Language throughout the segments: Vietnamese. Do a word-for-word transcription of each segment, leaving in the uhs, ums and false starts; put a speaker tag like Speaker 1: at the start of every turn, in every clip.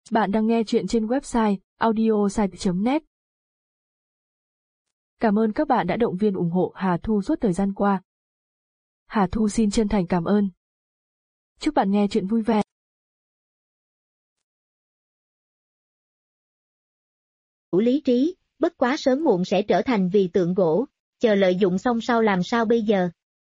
Speaker 1: Bạn đang nghe chuyện trên website audiosite chấm net. Cảm ơn các bạn đã động viên ủng hộ Hà Thu suốt thời gian qua. Hà Thu xin chân thành cảm ơn. Chúc bạn nghe chuyện vui vẻ.
Speaker 2: Đủ lý trí, bất quá sớm muộn sẽ trở thành vì tượng gỗ, chờ lợi dụng xong sau làm sao bây giờ?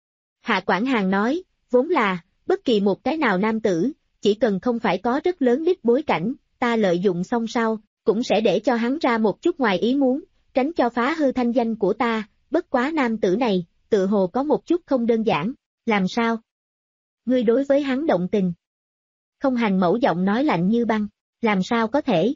Speaker 2: Hạ Quảng Hàn nói, vốn là, bất kỳ một cái nào nam tử, chỉ cần không phải có rất lớn đích bối cảnh, ta lợi dụng xong sau, cũng sẽ để cho hắn ra một chút ngoài ý muốn, tránh cho phá hư thanh danh của ta, bất quá nam tử này, tự hồ có một chút không đơn giản, làm sao? Ngươi đối với hắn động tình. Không Hành Mẫu giọng nói lạnh như băng, làm sao có thể?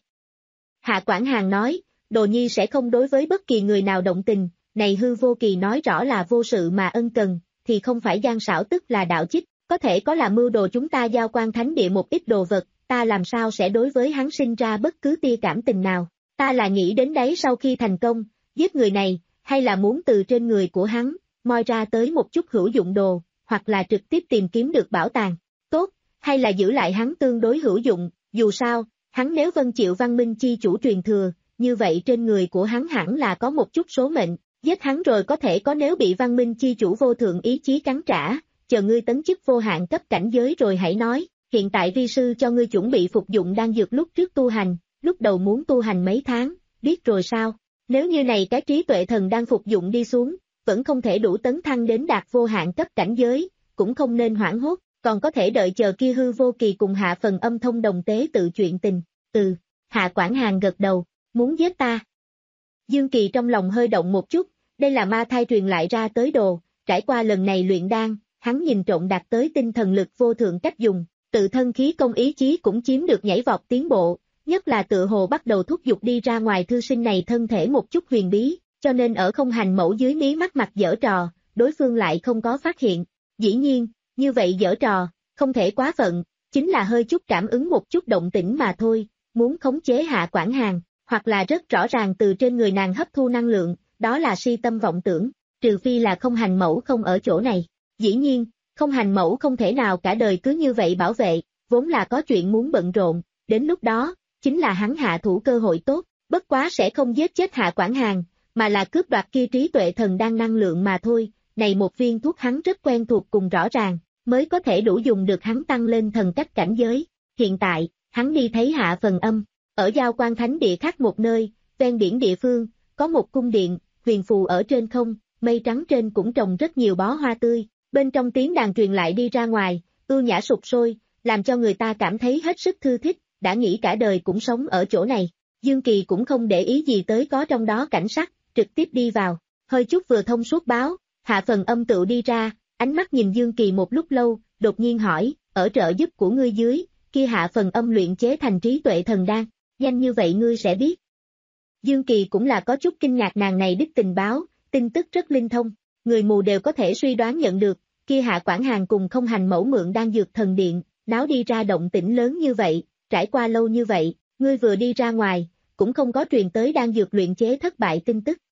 Speaker 2: Hạ Quảng Hàn nói, Đồ Nhi sẽ không đối với bất kỳ người nào động tình, này hư vô kỳ nói rõ là vô sự mà ân cần, thì không phải gian xảo tức là đạo chích, có thể có là mưu đồ chúng ta giao quan thánh địa một ít đồ vật, ta làm sao sẽ đối với hắn sinh ra bất cứ tia cảm tình nào, ta là nghĩ đến đấy sau khi thành công, giết người này, hay là muốn từ trên người của hắn, moi ra tới một chút hữu dụng đồ, hoặc là trực tiếp tìm kiếm được bảo tàng, tốt, hay là giữ lại hắn tương đối hữu dụng, dù sao, hắn nếu vâng chịu văn minh chi chủ truyền thừa, như vậy trên người của hắn hẳn là có một chút số mệnh, giết hắn rồi có thể có nếu bị văn minh chi chủ vô thượng ý chí cắn trả, chờ ngươi tấn chức vô hạn cấp cảnh giới rồi hãy nói, hiện tại vi sư cho ngươi chuẩn bị phục dụng đan dược lúc trước tu hành, lúc đầu muốn tu hành mấy tháng, biết rồi sao, nếu như này cái trí tuệ thần đang phục dụng đi xuống, vẫn không thể đủ tấn thăng đến đạt vô hạn cấp cảnh giới, cũng không nên hoảng hốt, còn có thể đợi chờ kia hư vô kỳ cùng Hạ Phần Âm thông đồng tế tự chuyện tình, ừ, Hạ Quảng Hàn gật đầu, muốn giết ta. Dương Kỳ trong lòng hơi động một chút, đây là ma thai truyền lại ra tới đồ, trải qua lần này luyện đan, hắn nhìn trộn đạt tới tinh thần lực vô thượng cách dùng, tự thân khí công ý chí cũng chiếm được nhảy vọt tiến bộ, nhất là tự hồ bắt đầu thúc giục đi ra ngoài thư sinh này thân thể một chút huyền bí, cho nên ở Không Hành Mẫu dưới mí mắt mặt giở trò, đối phương lại không có phát hiện. Dĩ nhiên, như vậy giở trò, không thể quá phận, chính là hơi chút cảm ứng một chút động tĩnh mà thôi, muốn khống chế Hạ Quảng Hàn, hoặc là rất rõ ràng từ trên người nàng hấp thu năng lượng, đó là si tâm vọng tưởng, trừ phi là Không Hành Mẫu không ở chỗ này. Dĩ nhiên, Không Hành Mẫu không thể nào cả đời cứ như vậy bảo vệ, vốn là có chuyện muốn bận rộn, đến lúc đó, chính là hắn hạ thủ cơ hội tốt, bất quá sẽ không giết chết Hạ Quảng Hàn, mà là cướp đoạt kia trí tuệ thần đang năng lượng mà thôi, này một viên thuốc hắn rất quen thuộc cùng rõ ràng, mới có thể đủ dùng được hắn tăng lên thần cách cảnh giới. Hiện tại, hắn đi thấy Hạ Phần Âm, ở giao quan thánh địa khác một nơi, ven biển địa phương, có một cung điện, huyền phù ở trên không, mây trắng trên cũng trồng rất nhiều bó hoa tươi, bên trong tiếng đàn truyền lại đi ra ngoài, ưu nhã sục sôi, làm cho người ta cảm thấy hết sức thư thích, đã nghĩ cả đời cũng sống ở chỗ này. Dương Kỳ cũng không để ý gì tới có trong đó cảnh sắc, trực tiếp đi vào, hơi chút vừa thông suốt báo, Hạ Phần Âm tự đi ra, ánh mắt nhìn Dương Kỳ một lúc lâu, đột nhiên hỏi, ở trợ giúp của ngươi dưới, kia Hạ Phần Âm luyện chế thành trí tuệ thần đan, nhanh như vậy ngươi sẽ biết. Dương Kỳ cũng là có chút kinh ngạc nàng này đích tình báo, tin tức rất linh thông, người mù đều có thể suy đoán nhận được, kia Hạ Quảng Hàn cùng Không Hành Mẫu mượn đan dược thần điện, náo đi ra động tĩnh lớn như vậy, trải qua lâu như vậy, ngươi vừa đi ra ngoài, cũng không có truyền tới đan dược luyện chế thất bại tin tức.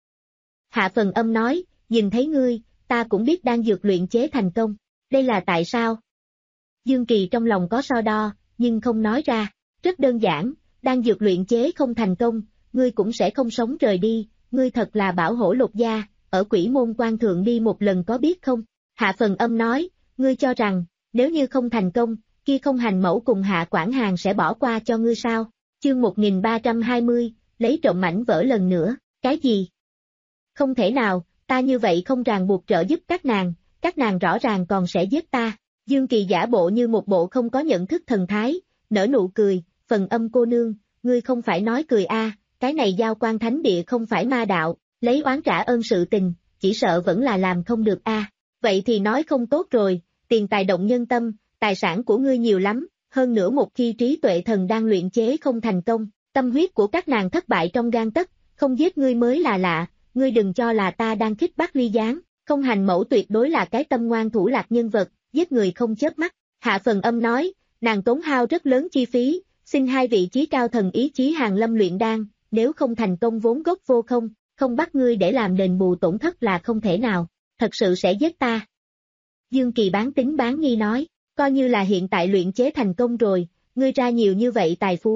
Speaker 2: Hạ Phần Âm nói, nhìn thấy ngươi, ta cũng biết đan dược luyện chế thành công, đây là tại sao? Dương Kỳ trong lòng có so đo, nhưng không nói ra, rất đơn giản, đan dược luyện chế không thành công, ngươi cũng sẽ không sống rời đi, ngươi thật là bảo hổ lục gia, ở Quỷ Môn Quan thượng đi một lần có biết không? Hạ Phần Âm nói, ngươi cho rằng, nếu như không thành công, kia Không Hành Mẫu cùng Hạ Quảng Hàn sẽ bỏ qua cho ngươi sao? Chương một nghìn ba trăm hai mươi, lấy trộm mảnh vỡ lần nữa, cái gì? Không thể nào, ta như vậy không ràng buộc trợ giúp các nàng, các nàng rõ ràng còn sẽ giết ta. Dương Kỳ giả bộ như một bộ không có nhận thức thần thái, nở nụ cười, Phần Âm cô nương, ngươi không phải nói cười a, à, cái này giao quan thánh địa không phải ma đạo, lấy oán trả ơn sự tình, chỉ sợ vẫn là làm không được a. À. Vậy thì nói không tốt rồi, tiền tài động nhân tâm, tài sản của ngươi nhiều lắm, hơn nữa một khi trí tuệ thần đang luyện chế không thành công, tâm huyết của các nàng thất bại trong gang tấc, không giết ngươi mới là lạ, ngươi đừng cho là ta đang khích bác ly gián, Không Hành Mẫu tuyệt đối là cái tâm ngoan thủ lạc nhân vật, giết người không chớp mắt. Hạ Phần Âm nói, nàng tốn hao rất lớn chi phí, xin hai vị chí cao thần ý chí Hàn Lâm luyện đan, nếu không thành công vốn gốc vô không, không bắt ngươi để làm đền bù tổn thất là không thể nào, thật sự sẽ giết ta. Dương Kỳ bán tính bán nghi nói, coi như là hiện tại luyện chế thành công rồi, ngươi ra nhiều như vậy tài phú,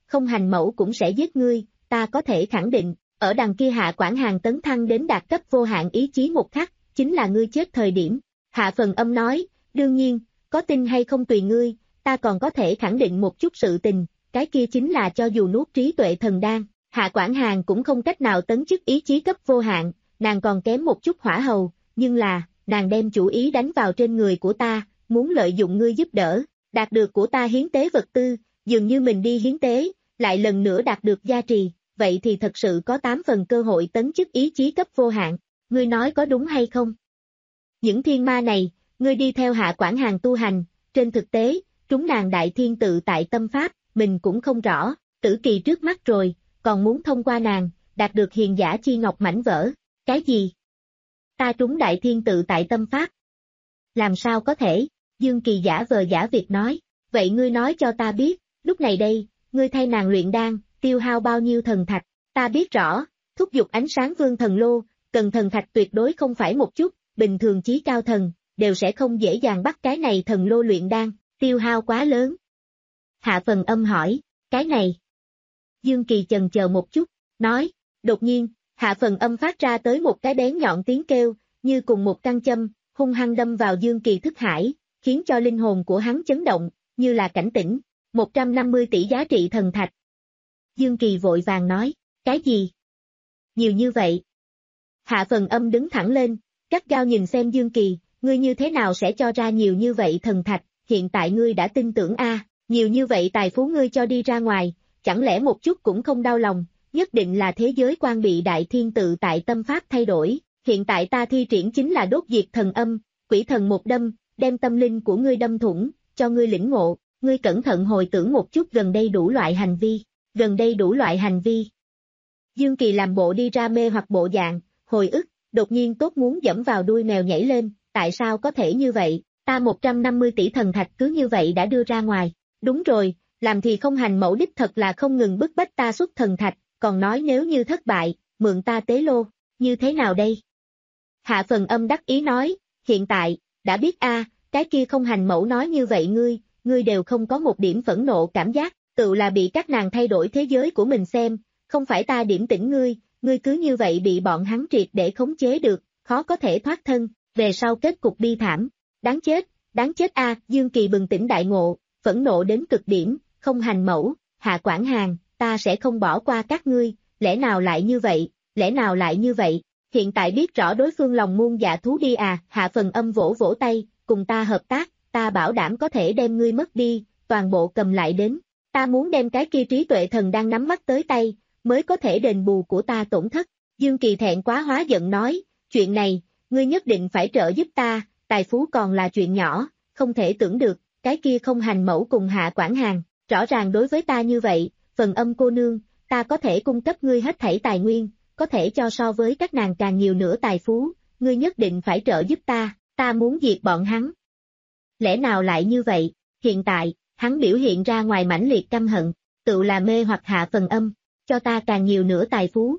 Speaker 2: không hành mẫu cũng sẽ giết ngươi, ta có thể khẳng định, ở đằng kia Hạ Quảng Hàn tấn thăng đến đạt cấp vô hạn ý chí một khắc, chính là ngươi chết thời điểm. Hạ Phần Âm nói, đương nhiên, có tin hay không tùy ngươi, ta còn có thể khẳng định một chút sự tình, cái kia chính là cho dù nuốt trí tuệ thần đan, Hạ Quảng Hàn cũng không cách nào tấn chức ý chí cấp vô hạn, nàng còn kém một chút hỏa hầu, nhưng là, nàng đem chủ ý đánh vào trên người của ta, muốn lợi dụng ngươi giúp đỡ, đạt được của ta hiến tế vật tư, dường như mình đi hiến tế, lại lần nữa đạt được gia trì, vậy thì thật sự có tám phần cơ hội tấn chức ý chí cấp vô hạn, ngươi nói có đúng hay không? Những thiên ma này, ngươi đi theo Hạ Quảng Hàn tu hành, trên thực tế, chúng nàng đại thiên tự tại tâm pháp, mình cũng không rõ, tử kỳ trước mắt rồi, còn muốn thông qua nàng, đạt được hiền giả chi ngọc mảnh vỡ, cái gì? Ta trúng đại thiên tự tại tâm pháp. Làm sao có thể? Dương Kỳ giả vờ giả việc nói, vậy ngươi nói cho ta biết, lúc này đây, ngươi thay nàng luyện đan, tiêu hao bao nhiêu thần thạch, ta biết rõ, thúc giục ánh sáng vương thần lô, cần thần thạch tuyệt đối không phải một chút, bình thường chí cao thần, đều sẽ không dễ dàng bắt cái này thần lô luyện đan, tiêu hao quá lớn. Hạ Phần Âm hỏi, cái này. Dương Kỳ chần chờ một chút, nói, đột nhiên, Hạ Phần Âm phát ra tới một cái bén nhọn tiếng kêu, như cùng một căn châm, hung hăng đâm vào Dương Kỳ thức hải, khiến cho linh hồn của hắn chấn động, như là cảnh tỉnh, một trăm năm mươi tỷ giá trị thần thạch. Dương Kỳ vội vàng nói, cái gì? Nhiều như vậy. Hạ Phần Âm đứng thẳng lên, gắt gao nhìn xem Dương Kỳ, ngươi như thế nào sẽ cho ra nhiều như vậy thần thạch, hiện tại ngươi đã tin tưởng a, à, nhiều như vậy tài phú ngươi cho đi ra ngoài, chẳng lẽ một chút cũng không đau lòng, nhất định là thế giới quan bị đại thiên tự tại tâm pháp thay đổi, hiện tại ta thi triển chính là đốt diệt thần âm, quỷ thần một đâm, đem tâm linh của ngươi đâm thủng, cho ngươi lĩnh ngộ, ngươi cẩn thận hồi tưởng một chút gần đây đủ loại hành vi, gần đây đủ loại hành vi. Dương Kỳ làm bộ đi ra mê hoặc bộ dạng, hồi ức, đột nhiên tốt muốn dẫm vào đuôi mèo nhảy lên, tại sao có thể như vậy, ta một trăm năm mươi tỷ thần thạch cứ như vậy đã đưa ra ngoài, đúng rồi, làm thì không hành mẫu đích thật là không ngừng bức bách ta xuất thần thạch, còn nói nếu như thất bại, mượn ta tế lô, như thế nào đây? Hạ Phần Âm đắc ý nói, hiện tại, đã biết a, cái kia không hành mẫu nói như vậy ngươi, ngươi đều không có một điểm phẫn nộ cảm giác, tự là bị các nàng thay đổi thế giới của mình xem, không phải ta điểm tỉnh ngươi, ngươi cứ như vậy bị bọn hắn triệt để khống chế được, khó có thể thoát thân, về sau kết cục bi thảm, đáng chết, đáng chết a, Dương Kỳ bừng tỉnh đại ngộ, phẫn nộ đến cực điểm, không hành mẫu, Hạ Quảng Hàn, ta sẽ không bỏ qua các ngươi, lẽ nào lại như vậy, lẽ nào lại như vậy, hiện tại biết rõ đối phương lòng muôn dạ thú đi à, Hạ Phần Âm vỗ vỗ tay, cùng ta hợp tác, ta bảo đảm có thể đem ngươi mất đi, toàn bộ cầm lại đến, ta muốn đem cái kia trí tuệ thần đang nắm mắt tới tay, mới có thể đền bù của ta tổn thất, Dương Kỳ thẹn quá hóa giận nói, chuyện này, ngươi nhất định phải trợ giúp ta, tài phú còn là chuyện nhỏ, không thể tưởng được, cái kia không hành mẫu cùng Hạ Quảng Hàn, rõ ràng đối với ta như vậy, Phần Âm cô nương, ta có thể cung cấp ngươi hết thảy tài nguyên, có thể cho so với các nàng càng nhiều nữa tài phú, ngươi nhất định phải trợ giúp ta, ta muốn diệt bọn hắn. Lẽ nào lại như vậy, hiện tại, hắn biểu hiện ra ngoài mãnh liệt căm hận, tự là mê hoặc Hạ Phần Âm, cho ta càng nhiều nữa tài phú.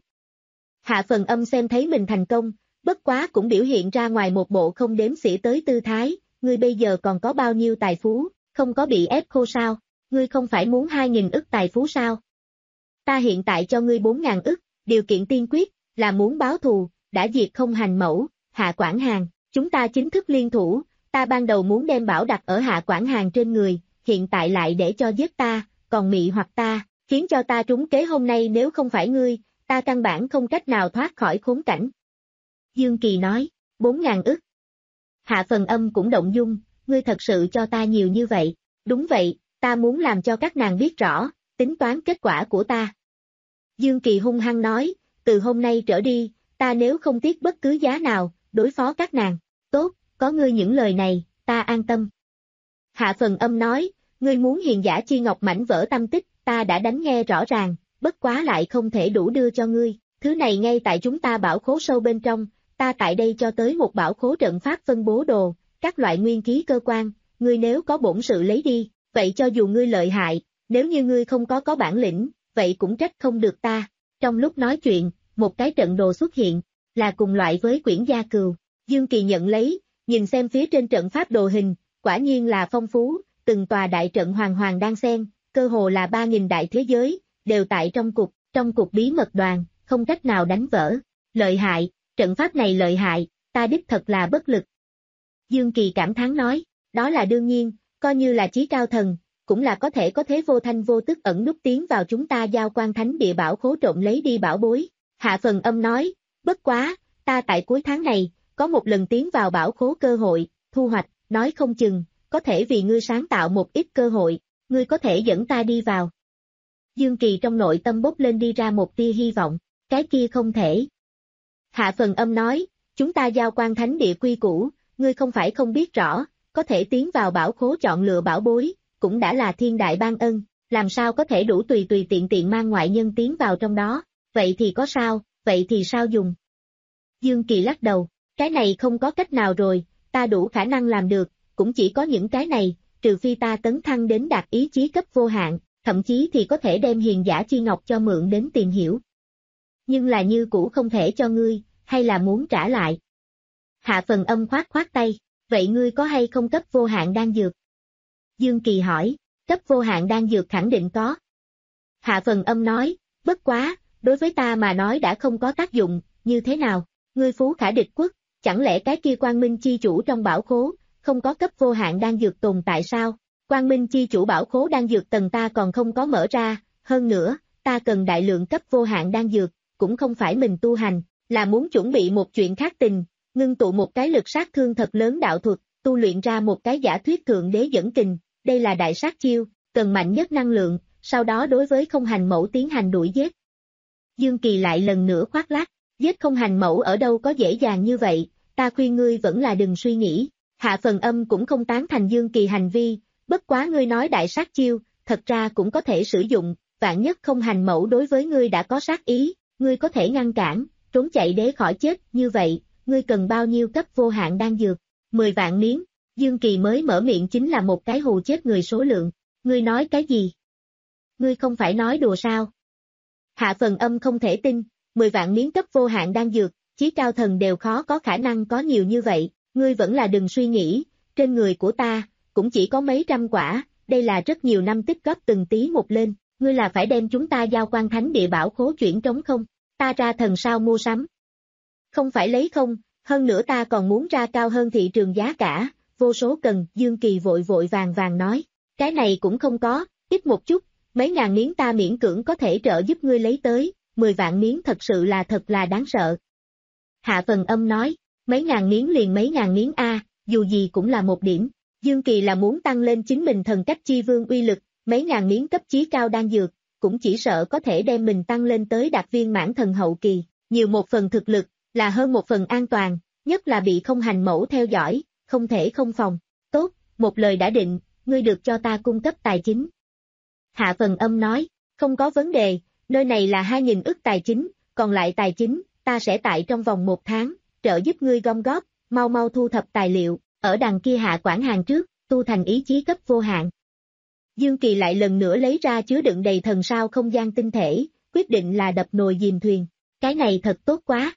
Speaker 2: Hạ Phần Âm xem thấy mình thành công, bất quá cũng biểu hiện ra ngoài một bộ không đếm xỉa tới tư thái, ngươi bây giờ còn có bao nhiêu tài phú, không có bị ép khô sao, ngươi không phải muốn hai nghìn ức tài phú sao? Ta hiện tại cho ngươi bốn ngàn ức, điều kiện tiên quyết, là muốn báo thù, đã diệt không hành mẫu, Hạ Quảng Hàn, chúng ta chính thức liên thủ, ta ban đầu muốn đem bảo đặt ở Hạ Quảng Hàn trên người, hiện tại lại để cho giết ta, còn mị hoặc ta, khiến cho ta trúng kế hôm nay nếu không phải ngươi, ta căn bản không cách nào thoát khỏi khốn cảnh. Dương Kỳ nói, bốn ngàn ức. Hạ Phần Âm cũng động dung, ngươi thật sự cho ta nhiều như vậy, đúng vậy, ta muốn làm cho các nàng biết rõ, tính toán kết quả của ta. Dương Kỳ hung hăng nói, từ hôm nay trở đi, ta nếu không tiếc bất cứ giá nào, đối phó các nàng, tốt, có ngươi những lời này, ta an tâm. Hạ Phần Âm nói, ngươi muốn hiền giả chi ngọc mảnh vỡ tâm tích, ta đã đánh nghe rõ ràng, bất quá lại không thể đủ đưa cho ngươi, thứ này ngay tại chúng ta bảo khố sâu bên trong, ta tại đây cho tới một bảo khố trận pháp phân bố đồ, các loại nguyên khí cơ quan, ngươi nếu có bổn sự lấy đi, vậy cho dù ngươi lợi hại, nếu như ngươi không có có bản lĩnh, vậy cũng trách không được ta. Trong lúc nói chuyện, một cái trận đồ xuất hiện, là cùng loại với quyển gia cừu, Dương Kỳ nhận lấy, nhìn xem phía trên trận pháp đồ hình, quả nhiên là phong phú, từng tòa đại trận hoàng hoàng đan xen, cơ hồ là ba nghìn đại thế giới, đều tại trong cục, trong cục bí mật đoàn, không cách nào đánh vỡ. Lợi hại, trận pháp này lợi hại, ta đích thật là bất lực. Dương Kỳ cảm thán nói, đó là đương nhiên, coi như là chí cao thần, cũng là có thể có thế vô thanh vô tức ẩn núp tiến vào chúng ta Giao Quan Thánh Địa bảo khố trộm lấy đi bảo bối. Hạ Phần Âm nói, bất quá, ta tại cuối tháng này, có một lần tiến vào bảo khố cơ hội, thu hoạch, nói không chừng, có thể vì ngươi sáng tạo một ít cơ hội, ngươi có thể dẫn ta đi vào. Dương Kỳ trong nội tâm bốc lên đi ra một tia hy vọng, cái kia không thể. Hạ Phần Âm nói, chúng ta Giao Quan Thánh Địa quy củ, ngươi không phải không biết rõ, có thể tiến vào bảo khố chọn lựa bảo bối, cũng đã là thiên đại ban ân, làm sao có thể đủ tùy tùy tiện tiện mang ngoại nhân tiến vào trong đó, vậy thì có sao, vậy thì sao dùng? Dương Kỳ lắc đầu, cái này không có cách nào rồi, ta đủ khả năng làm được, cũng chỉ có những cái này, trừ phi ta tấn thăng đến đạt ý chí cấp vô hạn, thậm chí thì có thể đem hiền giả chi ngọc cho mượn đến tìm hiểu. Nhưng là như cũ không thể cho ngươi, hay là muốn trả lại? Hạ Phần Âm khoát khoát tay, vậy ngươi có hay không cấp vô hạn đan dược? Dương Kỳ hỏi, cấp vô hạn đan dược khẳng định có. Hạ Phần Âm nói, bất quá, đối với ta mà nói đã không có tác dụng, như thế nào? Ngươi phú khả địch quốc, chẳng lẽ cái kia Quang Minh chi chủ trong bảo khố, không có cấp vô hạn đan dược tồn tại sao? Quang Minh chi chủ bảo khố đan dược tầng ta còn không có mở ra, hơn nữa, ta cần đại lượng cấp vô hạn đan dược, cũng không phải mình tu hành, là muốn chuẩn bị một chuyện khác tình, ngưng tụ một cái lực sát thương thật lớn đạo thuật, tu luyện ra một cái giả thuyết thượng đế dẫn kình, đây là đại sát chiêu, cần mạnh nhất năng lượng, sau đó đối với không hành mẫu tiến hành đuổi giết. Dương Kỳ lại lần nữa khoác lác, giết không hành mẫu ở đâu có dễ dàng như vậy, ta khuyên ngươi vẫn là đừng suy nghĩ. Hạ Phần Âm cũng không tán thành Dương Kỳ hành vi, bất quá ngươi nói đại sát chiêu, thật ra cũng có thể sử dụng, vạn nhất không hành mẫu đối với ngươi đã có sát ý, ngươi có thể ngăn cản, trốn chạy để khỏi chết, như vậy, ngươi cần bao nhiêu cấp vô hạn đan dược? mười vạn miếng, Dương Kỳ mới mở miệng chính là một cái hù chết người số lượng, ngươi nói cái gì? Ngươi không phải nói đùa sao? Hạ Phần Âm không thể tin, mười vạn miếng cấp vô hạn đan dược, chí cao thần đều khó có khả năng có nhiều như vậy, ngươi vẫn là đừng suy nghĩ, trên người của ta, cũng chỉ có mấy trăm quả, đây là rất nhiều năm tích góp từng tí một lên, ngươi là phải đem chúng ta Giao Quan Thánh Địa bảo khố chuyển trống không, ta ra thần sao mua sắm. Không phải lấy không, hơn nữa ta còn muốn ra cao hơn thị trường giá cả, vô số cần, Dương Kỳ vội vội vàng vàng nói, cái này cũng không có, ít một chút, mấy ngàn miếng ta miễn cưỡng có thể trợ giúp ngươi lấy tới, mười vạn miếng thật sự là thật là đáng sợ. Hạ Phần Âm nói, mấy ngàn miếng liền mấy ngàn miếng a, dù gì cũng là một điểm, Dương Kỳ là muốn tăng lên chính mình thần cách chi vương uy lực, mấy ngàn miếng cấp chí cao đan dược, cũng chỉ sợ có thể đem mình tăng lên tới đạt viên mãn thần hậu kỳ, nhiều một phần thực lực, là hơn một phần an toàn, nhất là bị không hành mẫu theo dõi, không thể không phòng. Tốt, một lời đã định, ngươi được cho ta cung cấp tài chính. Hạ Phần Âm nói, không có vấn đề, nơi này là hai nghìn ức tài chính, còn lại tài chính, ta sẽ tại trong vòng một tháng, trợ giúp ngươi gom góp, mau mau thu thập tài liệu, ở đằng kia hạ quản hàng trước, tu thành ý chí cấp vô hạn. Dương Kỳ lại lần nữa lấy ra chứa đựng đầy thần sao không gian tinh thể, quyết định là đập nồi dìm thuyền, cái này thật tốt quá.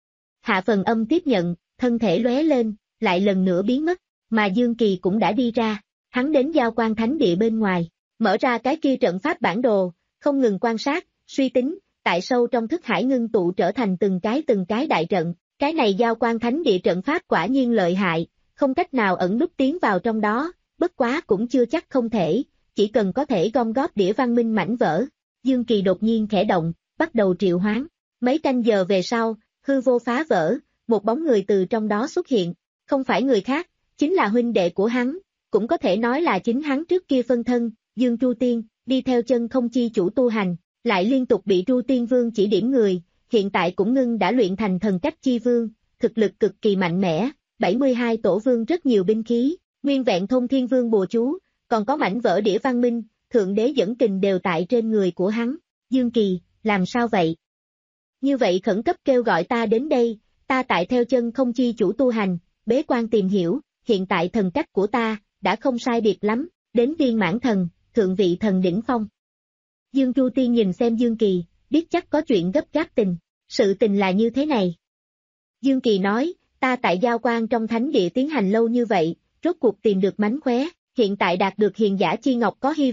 Speaker 2: Hạ Phần Âm tiếp nhận, thân thể lóe lên, lại lần nữa biến mất, mà Dương Kỳ cũng đã đi ra, hắn đến Giao Quan Thánh Địa bên ngoài, mở ra cái kia trận pháp bản đồ, không ngừng quan sát, suy tính, tại sâu trong thức hải ngưng tụ trở thành từng cái từng cái đại trận, cái này Giao Quan Thánh Địa trận pháp quả nhiên lợi hại, không cách nào ẩn núp tiến vào trong đó, bất quá cũng chưa chắc không thể, chỉ cần có thể gom góp đĩa văn minh mảnh vỡ. Dương Kỳ đột nhiên khẽ động, bắt đầu triệu hoán, mấy canh giờ về sau, hư vô phá vỡ, một bóng người từ trong đó xuất hiện, không phải người khác, chính là huynh đệ của hắn, cũng có thể nói là chính hắn trước kia phân thân, Dương Tru Tiên, đi theo chân không chi chủ tu hành, lại liên tục bị Tru Tiên Vương chỉ điểm người, hiện tại cũng ngưng đã luyện thành thần cách chi vương, thực lực cực kỳ mạnh mẽ, bảy mươi hai tổ vương rất nhiều binh khí, nguyên vẹn thôn thiên vương bùa chú, còn có mảnh vỡ đĩa văn minh, thượng đế dẫn kình đều tại trên người của hắn. Dương Kỳ, làm sao vậy? Như vậy khẩn cấp kêu gọi ta đến đây, ta tại theo chân không chi chủ tu hành, bế quan tìm hiểu, hiện tại thần cách của ta, đã không sai biệt lắm, đến viên mãn thần, thượng vị thần đỉnh phong. Dương Tru Tiên nhìn xem Dương Kỳ, biết chắc có chuyện gấp gáp tình, sự tình là như thế này. Dương Kỳ nói, ta tại Giao Quan trong thánh địa tiến hành lâu như vậy, rốt cuộc tìm được mánh khóe, hiện tại đạt được hiền giả chi ngọc có hy vọng,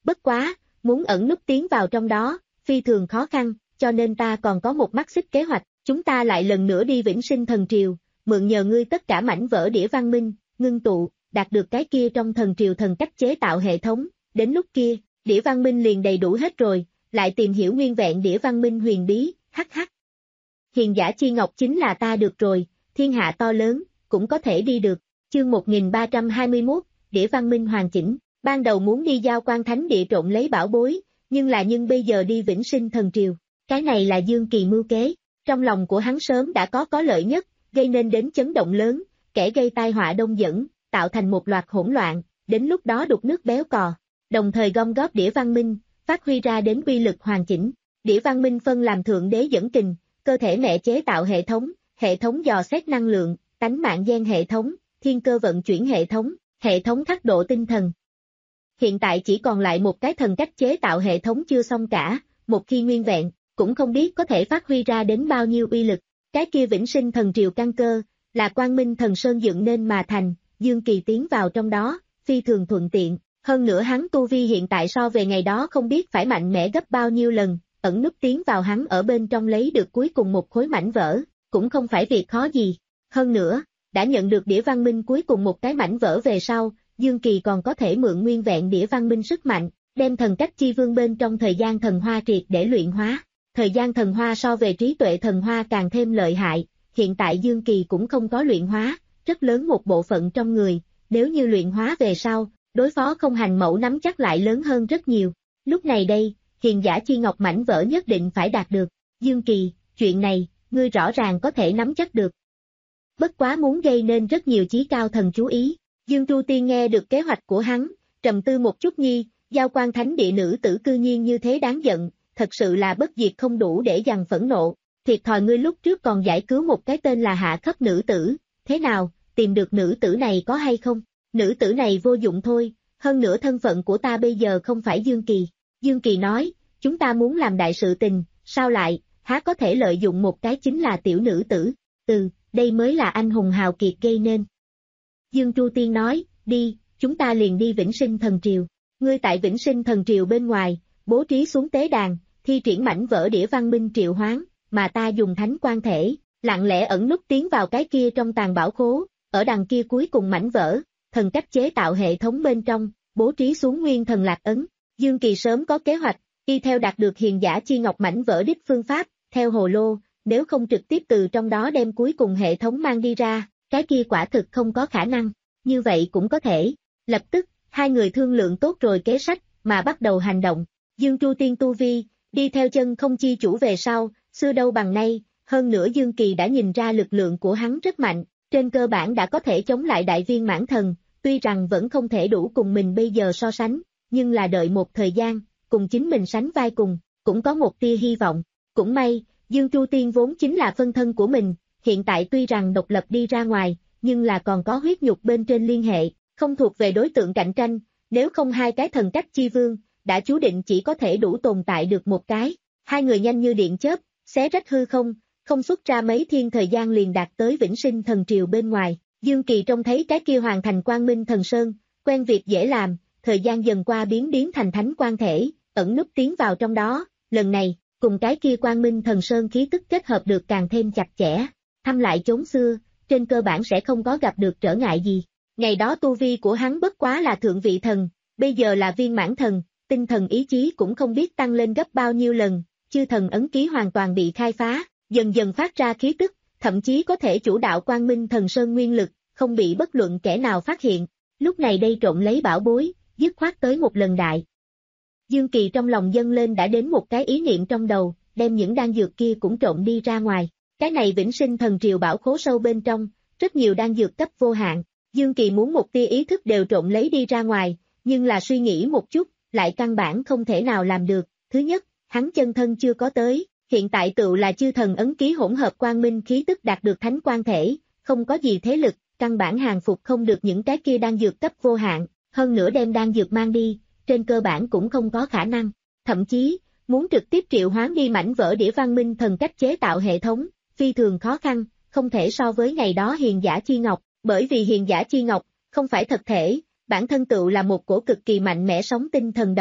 Speaker 2: bất quá, muốn ẩn núp tiến vào trong đó, phi thường khó khăn, cho nên ta còn có một mắt xích kế hoạch, chúng ta lại lần nữa đi Vĩnh Sinh Thần Triều, mượn nhờ ngươi tất cả mảnh vỡ đĩa văn minh, ngưng tụ, đạt được cái kia trong thần triều thần cách chế tạo hệ thống, đến lúc kia, đĩa văn minh liền đầy đủ hết rồi, lại tìm hiểu nguyên vẹn đĩa văn minh huyền bí, hắc hắc. Hiền giả chi ngọc chính là ta được rồi, thiên hạ to lớn, cũng có thể đi được, chương một nghìn ba trăm hai mươi mốt, đĩa văn minh hoàn chỉnh, ban đầu muốn đi giao quan thánh địa trộn lấy bảo bối, nhưng là nhưng bây giờ đi Vĩnh Sinh Thần Triều, cái này là Dương Kỳ mưu kế, trong lòng của hắn sớm đã có có lợi nhất, gây nên đến chấn động lớn, kẻ gây tai họa đông dẫn, tạo thành một loạt hỗn loạn, đến lúc đó đục nước béo cò, đồng thời gom góp đĩa văn minh, phát huy ra đến uy lực hoàn chỉnh. Đĩa văn minh phân làm thượng đế dẫn kình, cơ thể mẹ chế tạo hệ thống, hệ thống dò xét năng lượng, tánh mạng gen hệ thống, thiên cơ vận chuyển hệ thống, hệ thống thác độ tinh thần. Hiện tại chỉ còn lại một cái thần cách chế tạo hệ thống chưa xong cả, một khi nguyên vẹn, cũng không biết có thể phát huy ra đến bao nhiêu uy lực. Cái kia Vĩnh Sinh Thần Triều căn cơ, là Quang Minh Thần Sơn dựng nên mà thành, Dương Kỳ tiến vào trong đó, phi thường thuận tiện. Hơn nữa hắn tu vi hiện tại so về ngày đó không biết phải mạnh mẽ gấp bao nhiêu lần, ẩn núp tiến vào hắn ở bên trong lấy được cuối cùng một khối mảnh vỡ, cũng không phải việc khó gì. Hơn nữa, đã nhận được đĩa văn minh cuối cùng một cái mảnh vỡ về sau, Dương Kỳ còn có thể mượn nguyên vẹn đĩa văn minh sức mạnh, đem thần cách chi vương bên trong thời gian thần hoa triệt để luyện hóa. Thời gian thần hoa so về trí tuệ thần hoa càng thêm lợi hại, hiện tại Dương Kỳ cũng không có luyện hóa, rất lớn một bộ phận trong người, nếu như luyện hóa về sau, đối phó không hành mẫu nắm chắc lại lớn hơn rất nhiều. Lúc này đây, hiền giả chi ngọc mảnh vỡ nhất định phải đạt được. Dương Kỳ, chuyện này, ngươi rõ ràng có thể nắm chắc được. Bất quá muốn gây nên rất nhiều chí cao thần chú ý. Dương Tru Tiên nghe được kế hoạch của hắn, trầm tư một chút nhi, giao quan thánh địa nữ tử cư nhiên như thế đáng giận, thật sự là bất diệt không đủ để dằn phẫn nộ. Thiệt thòi ngươi lúc trước còn giải cứu một cái tên là hạ cấp nữ tử, thế nào, tìm được nữ tử này có hay không? Nữ tử này vô dụng thôi, hơn nữa thân phận của ta bây giờ không phải Dương Kỳ. Dương Kỳ nói, chúng ta muốn làm đại sự tình, sao lại, há có thể lợi dụng một cái chính là tiểu nữ tử, ừ, đây mới là anh hùng hào kiệt gây nên. Dương Tru Tiên nói, đi, chúng ta liền đi Vĩnh Sinh Thần Triều, ngươi tại Vĩnh Sinh Thần Triều bên ngoài, bố trí xuống tế đàn, thi triển mảnh vỡ đĩa văn minh triệu hoán, mà ta dùng thánh quan thể, lặng lẽ ẩn núp tiến vào cái kia trong tàng bảo khố, ở đằng kia cuối cùng mảnh vỡ, thần cách chế tạo hệ thống bên trong, bố trí xuống nguyên thần lạc ấn. Dương Kỳ sớm có kế hoạch, y theo đạt được hiền giả chi ngọc mảnh vỡ đích phương pháp, theo hồ lô, nếu không trực tiếp từ trong đó đem cuối cùng hệ thống mang đi ra, cái kia quả thực không có khả năng, như vậy cũng có thể. Lập tức, hai người thương lượng tốt rồi kế sách, mà bắt đầu hành động. Dương Tru Tiên tu vi, đi theo chân không chi chủ về sau, xưa đâu bằng nay, hơn nữa Dương Kỳ đã nhìn ra lực lượng của hắn rất mạnh, trên cơ bản đã có thể chống lại đại viên mãn thần, tuy rằng vẫn không thể đủ cùng mình bây giờ so sánh, nhưng là đợi một thời gian, cùng chính mình sánh vai cùng, cũng có một tia hy vọng. Cũng may, Dương Tru Tiên vốn chính là phân thân của mình, hiện tại tuy rằng độc lập đi ra ngoài, nhưng là còn có huyết nhục bên trên liên hệ, không thuộc về đối tượng cạnh tranh, nếu không hai cái thần cách chi vương, đã chú định chỉ có thể đủ tồn tại được một cái. Hai người nhanh như điện chớp, xé rách hư không, không xuất ra mấy thiên thời gian liền đạt tới Vĩnh Sinh Thần Triều bên ngoài. Dương Kỳ trông thấy cái kia hoàn thành Quang Minh Thần Sơn, quen việc dễ làm, thời gian dần qua biến biến thành thánh quan thể, ẩn núp tiến vào trong đó, lần này, cùng cái kia Quang Minh Thần Sơn khí tức kết hợp được càng thêm chặt chẽ, thăm lại chốn xưa, trên cơ bản sẽ không có gặp được trở ngại gì. Ngày đó tu vi của hắn bất quá là thượng vị thần, bây giờ là viên mãn thần, tinh thần ý chí cũng không biết tăng lên gấp bao nhiêu lần, chư thần ấn ký hoàn toàn bị khai phá, dần dần phát ra khí tức, thậm chí có thể chủ đạo Quang Minh Thần Sơn nguyên lực, không bị bất luận kẻ nào phát hiện. Lúc này đây trộn lấy bảo bối, dứt khoát tới một lần đại. Dương Kỳ trong lòng dâng lên đã đến một cái ý niệm trong đầu, đem những đan dược kia cũng trộn đi ra ngoài. Cái này Vĩnh Sinh Thần Triều bảo khố sâu bên trong, rất nhiều đan dược cấp vô hạn. Dương Kỳ muốn một tia ý thức đều trộn lấy đi ra ngoài, nhưng là suy nghĩ một chút, lại căn bản không thể nào làm được. Thứ nhất, hắn chân thân chưa có tới, hiện tại tựu là chư thần ấn ký hỗn hợp quang minh khí tức đạt được thánh quan thể, không có gì thế lực, căn bản hàng phục không được những cái kia đan dược cấp vô hạn, hơn nữa đem đan dược mang đi, trên cơ bản cũng không có khả năng. Thậm chí, muốn trực tiếp triệu hoán đi mảnh vỡ đĩa văn minh thần cách chế tạo hệ thống, phi thường khó khăn, không thể so với ngày đó hiền giả chi ngọc, bởi vì hiền giả chi ngọc, không phải thật thể, bản thân tựu là một cổ cực kỳ mạnh mẽ sóng tinh thần động,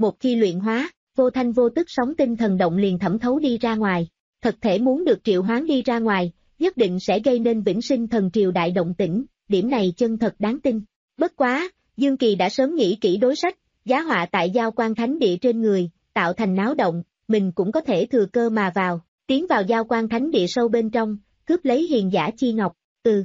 Speaker 2: một khi luyện hóa, vô thanh vô tức sóng tinh thần động liền thẩm thấu đi ra ngoài. Thật thể muốn được triệu hoán đi ra ngoài, nhất định sẽ gây nên vĩnh sinh thần triều đại động tĩnh, điểm này chân thật đáng tin. Bất quá, Dương Kỳ đã sớm nghĩ kỹ đối sách, giá họa tại Giao Quan Thánh Địa trên người, tạo thành náo động, mình cũng có thể thừa cơ mà vào, tiến vào Giao Quan Thánh Địa sâu bên trong, cướp lấy hiền giả chi ngọc. Ừ.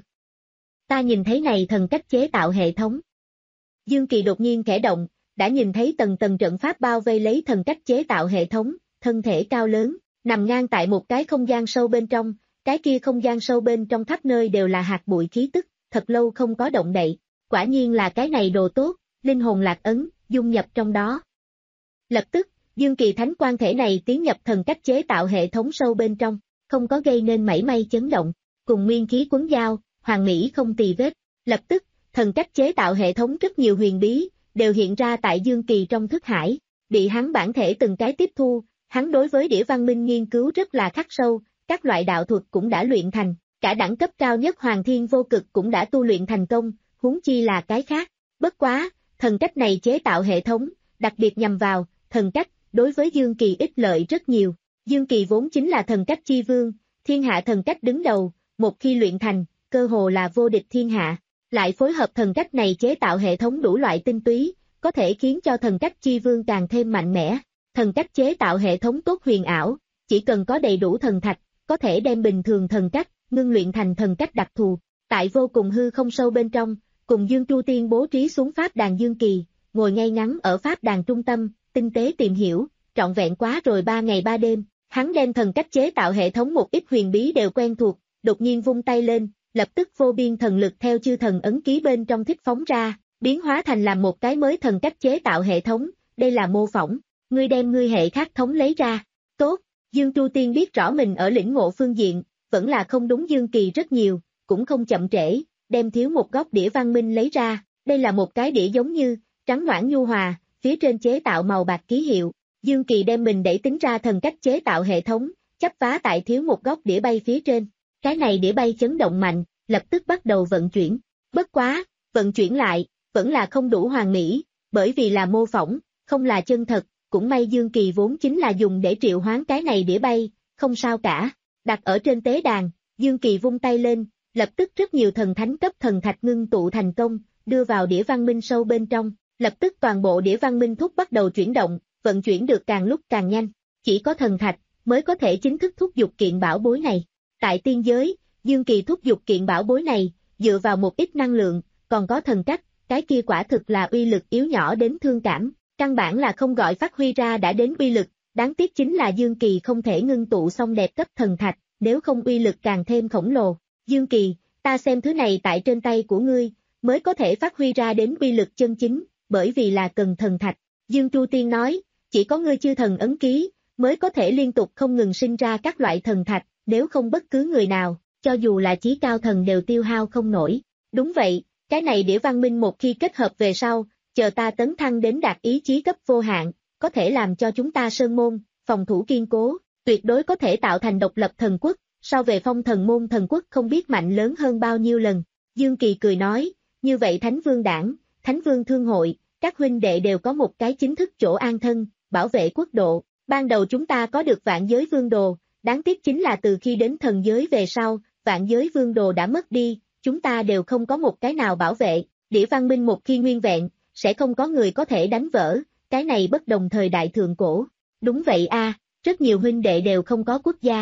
Speaker 2: Ta nhìn thấy này thần cách chế tạo hệ thống. Dương Kỳ đột nhiên khẽ động, đã nhìn thấy tầng tầng trận pháp bao vây lấy thần cách chế tạo hệ thống, thân thể cao lớn, nằm ngang tại một cái không gian sâu bên trong, cái kia không gian sâu bên trong khắp nơi đều là hạt bụi khí tức, thật lâu không có động đậy, quả nhiên là cái này đồ tốt, linh hồn lạc ấn, dung nhập trong đó. Lập tức, Dương Kỳ thánh quan thể này tiến nhập thần cách chế tạo hệ thống sâu bên trong, không có gây nên mảy may chấn động, cùng nguyên khí quấn giao, hoàn mỹ không tì vết, lập tức, thần cách chế tạo hệ thống rất nhiều huyền bí, đều hiện ra tại Dương Kỳ trong thức hải, bị hắn bản thể từng cái tiếp thu, hắn đối với đĩa văn minh nghiên cứu rất là khắc sâu, các loại đạo thuật cũng đã luyện thành, cả đẳng cấp cao nhất Hoàng Thiên Vô Cực cũng đã tu luyện thành công, huống chi là cái khác. Bất quá, thần cách này chế tạo hệ thống, đặc biệt nhằm vào, thần cách, đối với Dương Kỳ ích lợi rất nhiều. Dương Kỳ vốn chính là thần cách chi vương, thiên hạ thần cách đứng đầu, một khi luyện thành, cơ hồ là vô địch thiên hạ. Lại phối hợp thần cách này chế tạo hệ thống đủ loại tinh túy, có thể khiến cho thần cách chi vương càng thêm mạnh mẽ. Thần cách chế tạo hệ thống tốt huyền ảo, chỉ cần có đầy đủ thần thạch, có thể đem bình thường thần cách, ngưng luyện thành thần cách đặc thù. Tại vô cùng hư không sâu bên trong, cùng Dương Chu Tiên bố trí xuống pháp đàn Dương Kỳ, ngồi ngay ngắn ở pháp đàn trung tâm, tinh tế tìm hiểu, trọn vẹn quá rồi ba ngày ba đêm, hắn đem thần cách chế tạo hệ thống một ít huyền bí đều quen thuộc, đột nhiên vung tay lên, lập tức vô biên thần lực theo chư thần ấn ký bên trong thích phóng ra, biến hóa thành làm một cái mới thần cách chế tạo hệ thống, đây là mô phỏng, ngươi đem ngươi hệ khác thống lấy ra, tốt, Dương Chu Tiên biết rõ mình ở lĩnh ngộ phương diện, vẫn là không đúng Dương Kỳ rất nhiều, cũng không chậm trễ, đem thiếu một góc đĩa văn minh lấy ra, đây là một cái đĩa giống như, trắng noãn nhu hòa, phía trên chế tạo màu bạc ký hiệu, Dương Kỳ đem mình đẩy tính ra thần cách chế tạo hệ thống, chấp vá tại thiếu một góc đĩa bay phía trên, cái này đĩa bay chấn động mạnh, lập tức bắt đầu vận chuyển, bất quá, vận chuyển lại, vẫn là không đủ hoàn mỹ, bởi vì là mô phỏng, không là chân thật, cũng may Dương Kỳ vốn chính là dùng để triệu hoán cái này đĩa bay, không sao cả, đặt ở trên tế đàn, Dương Kỳ vung tay lên, lập tức rất nhiều thần thánh cấp thần thạch ngưng tụ thành công, đưa vào đĩa văn minh sâu bên trong, lập tức toàn bộ đĩa văn minh thúc bắt đầu chuyển động, vận chuyển được càng lúc càng nhanh, chỉ có thần thạch mới có thể chính thức thúc giục kiện bảo bối này. Tại tiên giới, Dương Kỳ thúc giục kiện bảo bối này, dựa vào một ít năng lượng, còn có thần cách, cái kia quả thực là uy lực yếu nhỏ đến thương cảm, căn bản là không gọi phát huy ra đã đến uy lực, đáng tiếc chính là Dương Kỳ không thể ngưng tụ xong đẹp cấp thần thạch, nếu không uy lực càng thêm khổng lồ. Dương Kỳ, ta xem thứ này tại trên tay của ngươi, mới có thể phát huy ra đến uy lực chân chính, bởi vì là cần thần thạch. Dương Chu Tiên nói, chỉ có ngươi chư thần ấn ký, mới có thể liên tục không ngừng sinh ra các loại thần thạch, nếu không bất cứ người nào, cho dù là chí cao thần đều tiêu hao không nổi. Đúng vậy, cái này đĩa văn minh một khi kết hợp về sau, chờ ta tấn thăng đến đạt ý chí cấp vô hạn, có thể làm cho chúng ta sơn môn, phòng thủ kiên cố, tuyệt đối có thể tạo thành độc lập thần quốc, so về phong thần môn thần quốc không biết mạnh lớn hơn bao nhiêu lần. Dương Kỳ cười nói, như vậy Thánh Vương Đảng, Thánh Vương Thương Hội, các huynh đệ đều có một cái chính thức chỗ an thân, bảo vệ quốc độ. Ban đầu chúng ta có được vạn giới vương đồ, đáng tiếc chính là từ khi đến thần giới về sau, vạn giới vương đồ đã mất đi, chúng ta đều không có một cái nào bảo vệ, đĩa văn minh một khi nguyên vẹn, sẽ không có người có thể đánh vỡ, cái này bất đồng thời đại thượng cổ. Đúng vậy a, rất nhiều huynh đệ đều không có quốc gia.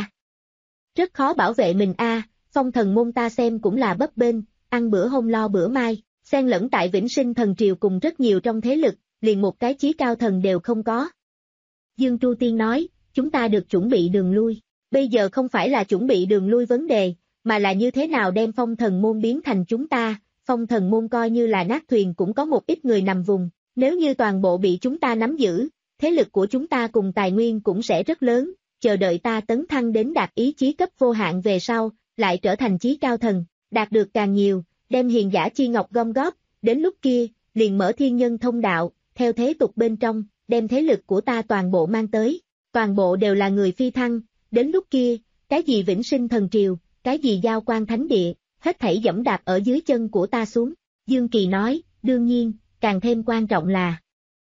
Speaker 2: Rất khó bảo vệ mình a, phong thần môn ta xem cũng là bấp bênh, ăn bữa hôm lo bữa mai, xen lẫn tại vĩnh sinh thần triều cùng rất nhiều trong thế lực, liền một cái chí cao thần đều không có. Dương Chu Tiên nói, chúng ta được chuẩn bị đường lui, bây giờ không phải là chuẩn bị đường lui vấn đề, mà là như thế nào đem phong thần môn biến thành chúng ta, phong thần môn coi như là nát thuyền cũng có một ít người nằm vùng, nếu như toàn bộ bị chúng ta nắm giữ, thế lực của chúng ta cùng tài nguyên cũng sẽ rất lớn, chờ đợi ta tấn thăng đến đạt ý chí cấp vô hạn về sau, lại trở thành chí cao thần, đạt được càng nhiều, đem hiền giả chi ngọc gom góp, đến lúc kia, liền mở thiên nhân thông đạo, theo thế tục bên trong, đem thế lực của ta toàn bộ mang tới, toàn bộ đều là người phi thăng, đến lúc kia, cái gì vĩnh sinh thần triều, cái gì giao quan thánh địa, hết thảy dẫm đạp ở dưới chân của ta xuống. Dương Kỳ nói, đương nhiên, càng thêm quan trọng là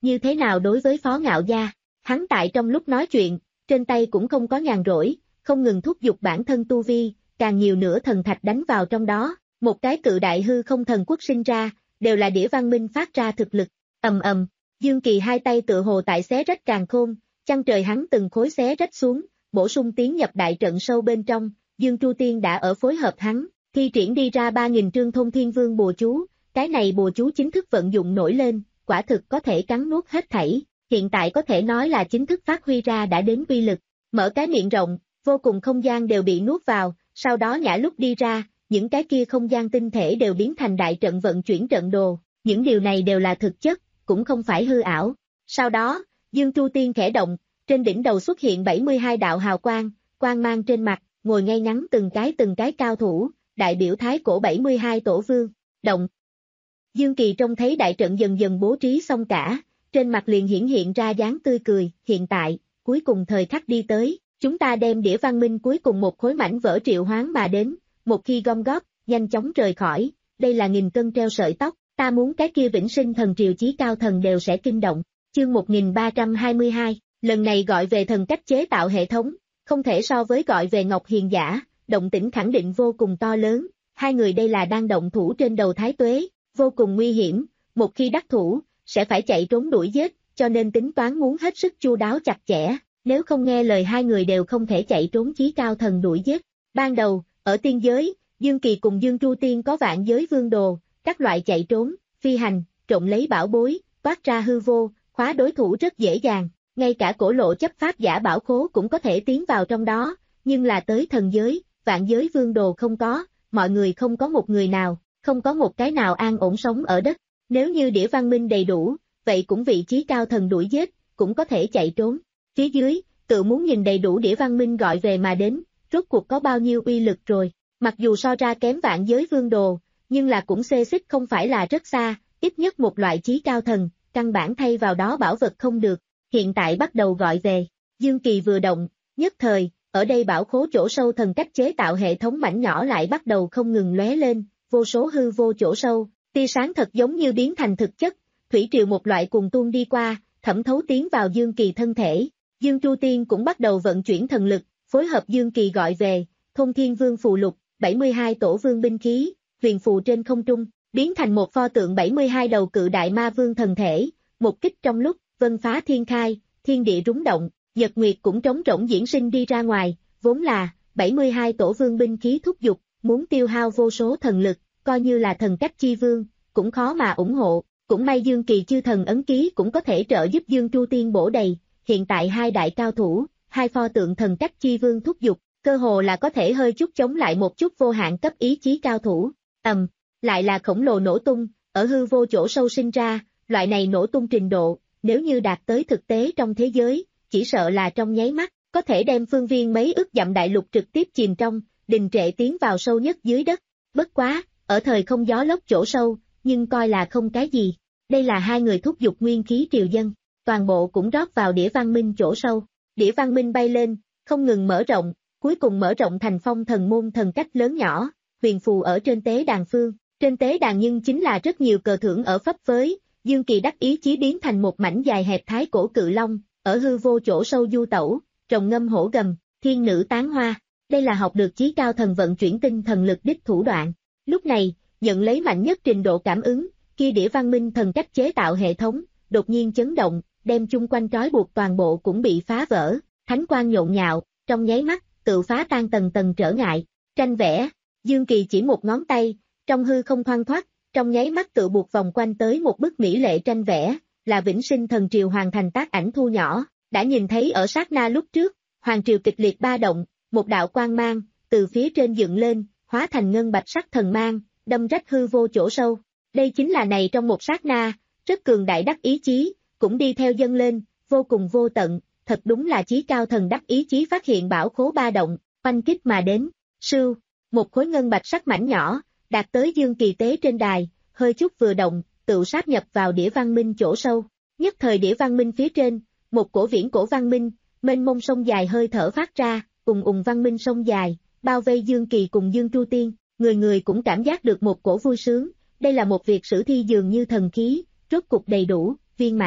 Speaker 2: như thế nào đối với Phó Ngạo Gia. Hắn tại trong lúc nói chuyện, trên tay cũng không có nhàn rỗi, không ngừng thúc giục bản thân tu vi, càng nhiều nữa thần thạch đánh vào trong đó, một cái cự đại hư không thần quốc sinh ra, đều là đĩa văn minh phát ra thực lực, ầm ầm, Dương Kỳ hai tay tựa hồ tại xé rách càn khôn, chân trời hắn từng khối xé rách xuống, bổ sung tiến nhập đại trận sâu bên trong, Dương Tru Tiên đã ở phối hợp hắn, thi triển đi ra ba nghìn trương Thôn Thiên Vương bùa chú, cái này bùa chú chính thức vận dụng nổi lên, quả thực có thể cắn nuốt hết thảy, hiện tại có thể nói là chính thức phát huy ra đã đến uy lực, mở cái miệng rộng, vô cùng không gian đều bị nuốt vào, sau đó nhả lúc đi ra, những cái kia không gian tinh thể đều biến thành đại trận vận chuyển trận đồ, những điều này đều là thực chất, cũng không phải hư ảo. Sau đó, Dương Tru Tiên khẽ động, trên đỉnh đầu xuất hiện bảy mươi hai đạo hào quang, quang mang trên mặt, ngồi ngay ngắn từng cái từng cái cao thủ, đại biểu thái cổ bảy mươi hai tổ vương, động. Dương Kỳ trông thấy đại trận dần dần bố trí xong cả, trên mặt liền hiển hiện ra dáng tươi cười, hiện tại, cuối cùng thời khắc đi tới, chúng ta đem đĩa văn minh cuối cùng một khối mảnh vỡ triệu hoán mà đến, một khi gom góp, nhanh chóng rời khỏi, đây là nghìn cân treo sợi tóc, ta muốn cái kia vĩnh sinh thần triều chí cao thần đều sẽ kinh động. Chương một nghìn ba trăm hai mươi hai, lần này gọi về thần cách chế tạo hệ thống, không thể so với gọi về Ngọc Hiền Giả, động tĩnh khẳng định vô cùng to lớn, hai người đây là đang động thủ trên đầu Thái Tuế, vô cùng nguy hiểm, một khi đắc thủ, sẽ phải chạy trốn đuổi giết, cho nên tính toán muốn hết sức chu đáo chặt chẽ, nếu không nghe lời hai người đều không thể chạy trốn chí cao thần đuổi giết. Ban đầu, ở tiên giới, Dương Kỳ cùng Dương Tru Tiên có vạn giới vương đồ, các loại chạy trốn, phi hành, trộn lấy bảo bối, toát ra hư vô, khóa đối thủ rất dễ dàng, ngay cả cổ lộ chấp pháp giả bảo khố cũng có thể tiến vào trong đó, nhưng là tới thần giới, vạn giới vương đồ không có, mọi người không có một người nào, không có một cái nào an ổn sống ở đất, nếu như đĩa văn minh đầy đủ, vậy cũng vị trí cao thần đuổi giết, cũng có thể chạy trốn. Phía dưới, tự muốn nhìn đầy đủ đĩa văn minh gọi về mà đến, rốt cuộc có bao nhiêu uy lực rồi, mặc dù so ra kém vạn giới vương đồ, nhưng là cũng xê xích không phải là rất xa, ít nhất một loại chí cao thần, căn bản thay vào đó bảo vật không được, hiện tại bắt đầu gọi về, Dương Kỳ vừa động, nhất thời, ở đây bảo khố chỗ sâu thần cách chế tạo hệ thống mảnh nhỏ lại bắt đầu không ngừng lóe lên, vô số hư vô chỗ sâu, tia sáng thật giống như biến thành thực chất, thủy triều một loại cuồng tuôn đi qua, thẩm thấu tiến vào Dương Kỳ thân thể, Dương Tru Tiên cũng bắt đầu vận chuyển thần lực, phối hợp Dương Kỳ gọi về, Thôn Thiên Vương phù lục, bảy mươi hai tổ vương binh khí, huyền phù trên không trung, biến thành một pho tượng bảy mươi hai đầu cự đại ma vương thần thể, một kích trong lúc, vân phá thiên khai, thiên địa rúng động, nhật nguyệt cũng trống rỗng diễn sinh đi ra ngoài, vốn là, bảy mươi hai tổ vương binh khí thúc giục, muốn tiêu hao vô số thần lực, coi như là thần cách chi vương, cũng khó mà ủng hộ, cũng may Dương Kỳ chư thần ấn ký cũng có thể trợ giúp Dương Tru Tiên bổ đầy, hiện tại hai đại cao thủ, hai pho tượng thần cách chi vương thúc giục, cơ hồ là có thể hơi chút chống lại một chút vô hạn cấp ý chí cao thủ, ầm, um, lại là khổng lồ nổ tung, ở hư vô chỗ sâu sinh ra, loại này nổ tung trình độ, nếu như đạt tới thực tế trong thế giới, chỉ sợ là trong nháy mắt, có thể đem phương viên mấy ức dặm đại lục trực tiếp chìm trong, đình trệ tiến vào sâu nhất dưới đất, bất quá, ở thời không gió lốc chỗ sâu, nhưng coi là không cái gì, đây là hai người thúc giục nguyên khí triều dân, toàn bộ cũng rót vào đĩa văn minh chỗ sâu, đĩa văn minh bay lên, không ngừng mở rộng, cuối cùng mở rộng thành phong thần môn thần cách lớn nhỏ, huyền phù ở trên tế đàn phương, trên tế đàn nhưng chính là rất nhiều cờ thưởng ở phấp phới, Dương Kỳ đắc ý chí biến thành một mảnh dài hẹp thái cổ cự long, ở hư vô chỗ sâu du tẩu, rồng ngâm hổ gầm, thiên nữ tán hoa, đây là học được chí cao thần vận chuyển tinh thần lực đích thủ đoạn. Lúc này, nhận lấy mạnh nhất trình độ cảm ứng, kia đĩa văn minh thần cách chế tạo hệ thống, đột nhiên chấn động, đem chung quanh trói buộc toàn bộ cũng bị phá vỡ, thánh quang nhộn nhạo, trong nháy mắt, tự phá tan tầng tầng trở ngại, tranh vẽ, Dương Kỳ chỉ một ngón tay, trong hư không thoăn thoắt, trong nháy mắt tự buộc vòng quanh tới một bức mỹ lệ tranh vẽ, là vĩnh sinh thần triều hoàn thành tác ảnh thu nhỏ, đã nhìn thấy ở sát na lúc trước, hoàng triều kịch liệt ba động, một đạo quang mang, từ phía trên dựng lên, hóa thành ngân bạch sắc thần mang, đâm rách hư vô chỗ sâu, đây chính là này trong một sát na, rất cường đại đắc ý chí, cũng đi theo dâng lên, vô cùng vô tận, thật đúng là chí cao thần đắc ý chí phát hiện bảo khố ba động, oanh kích mà đến, sưu, một khối ngân bạch sắc mảnh nhỏ, đạt tới Dương Kỳ tế trên đài, hơi chút vừa động, tự sáp nhập vào đĩa văn minh chỗ sâu, nhất thời đĩa văn minh phía trên, một cổ viễn cổ văn minh, mênh mông sông dài hơi thở phát ra, ùng ùng văn minh sông dài, bao vây Dương Kỳ cùng Dương Tru Tiên, người người cũng cảm giác được một cổ vui sướng, đây là một việc sử thi dường như thần khí, rốt cục đầy đủ, viên mãn,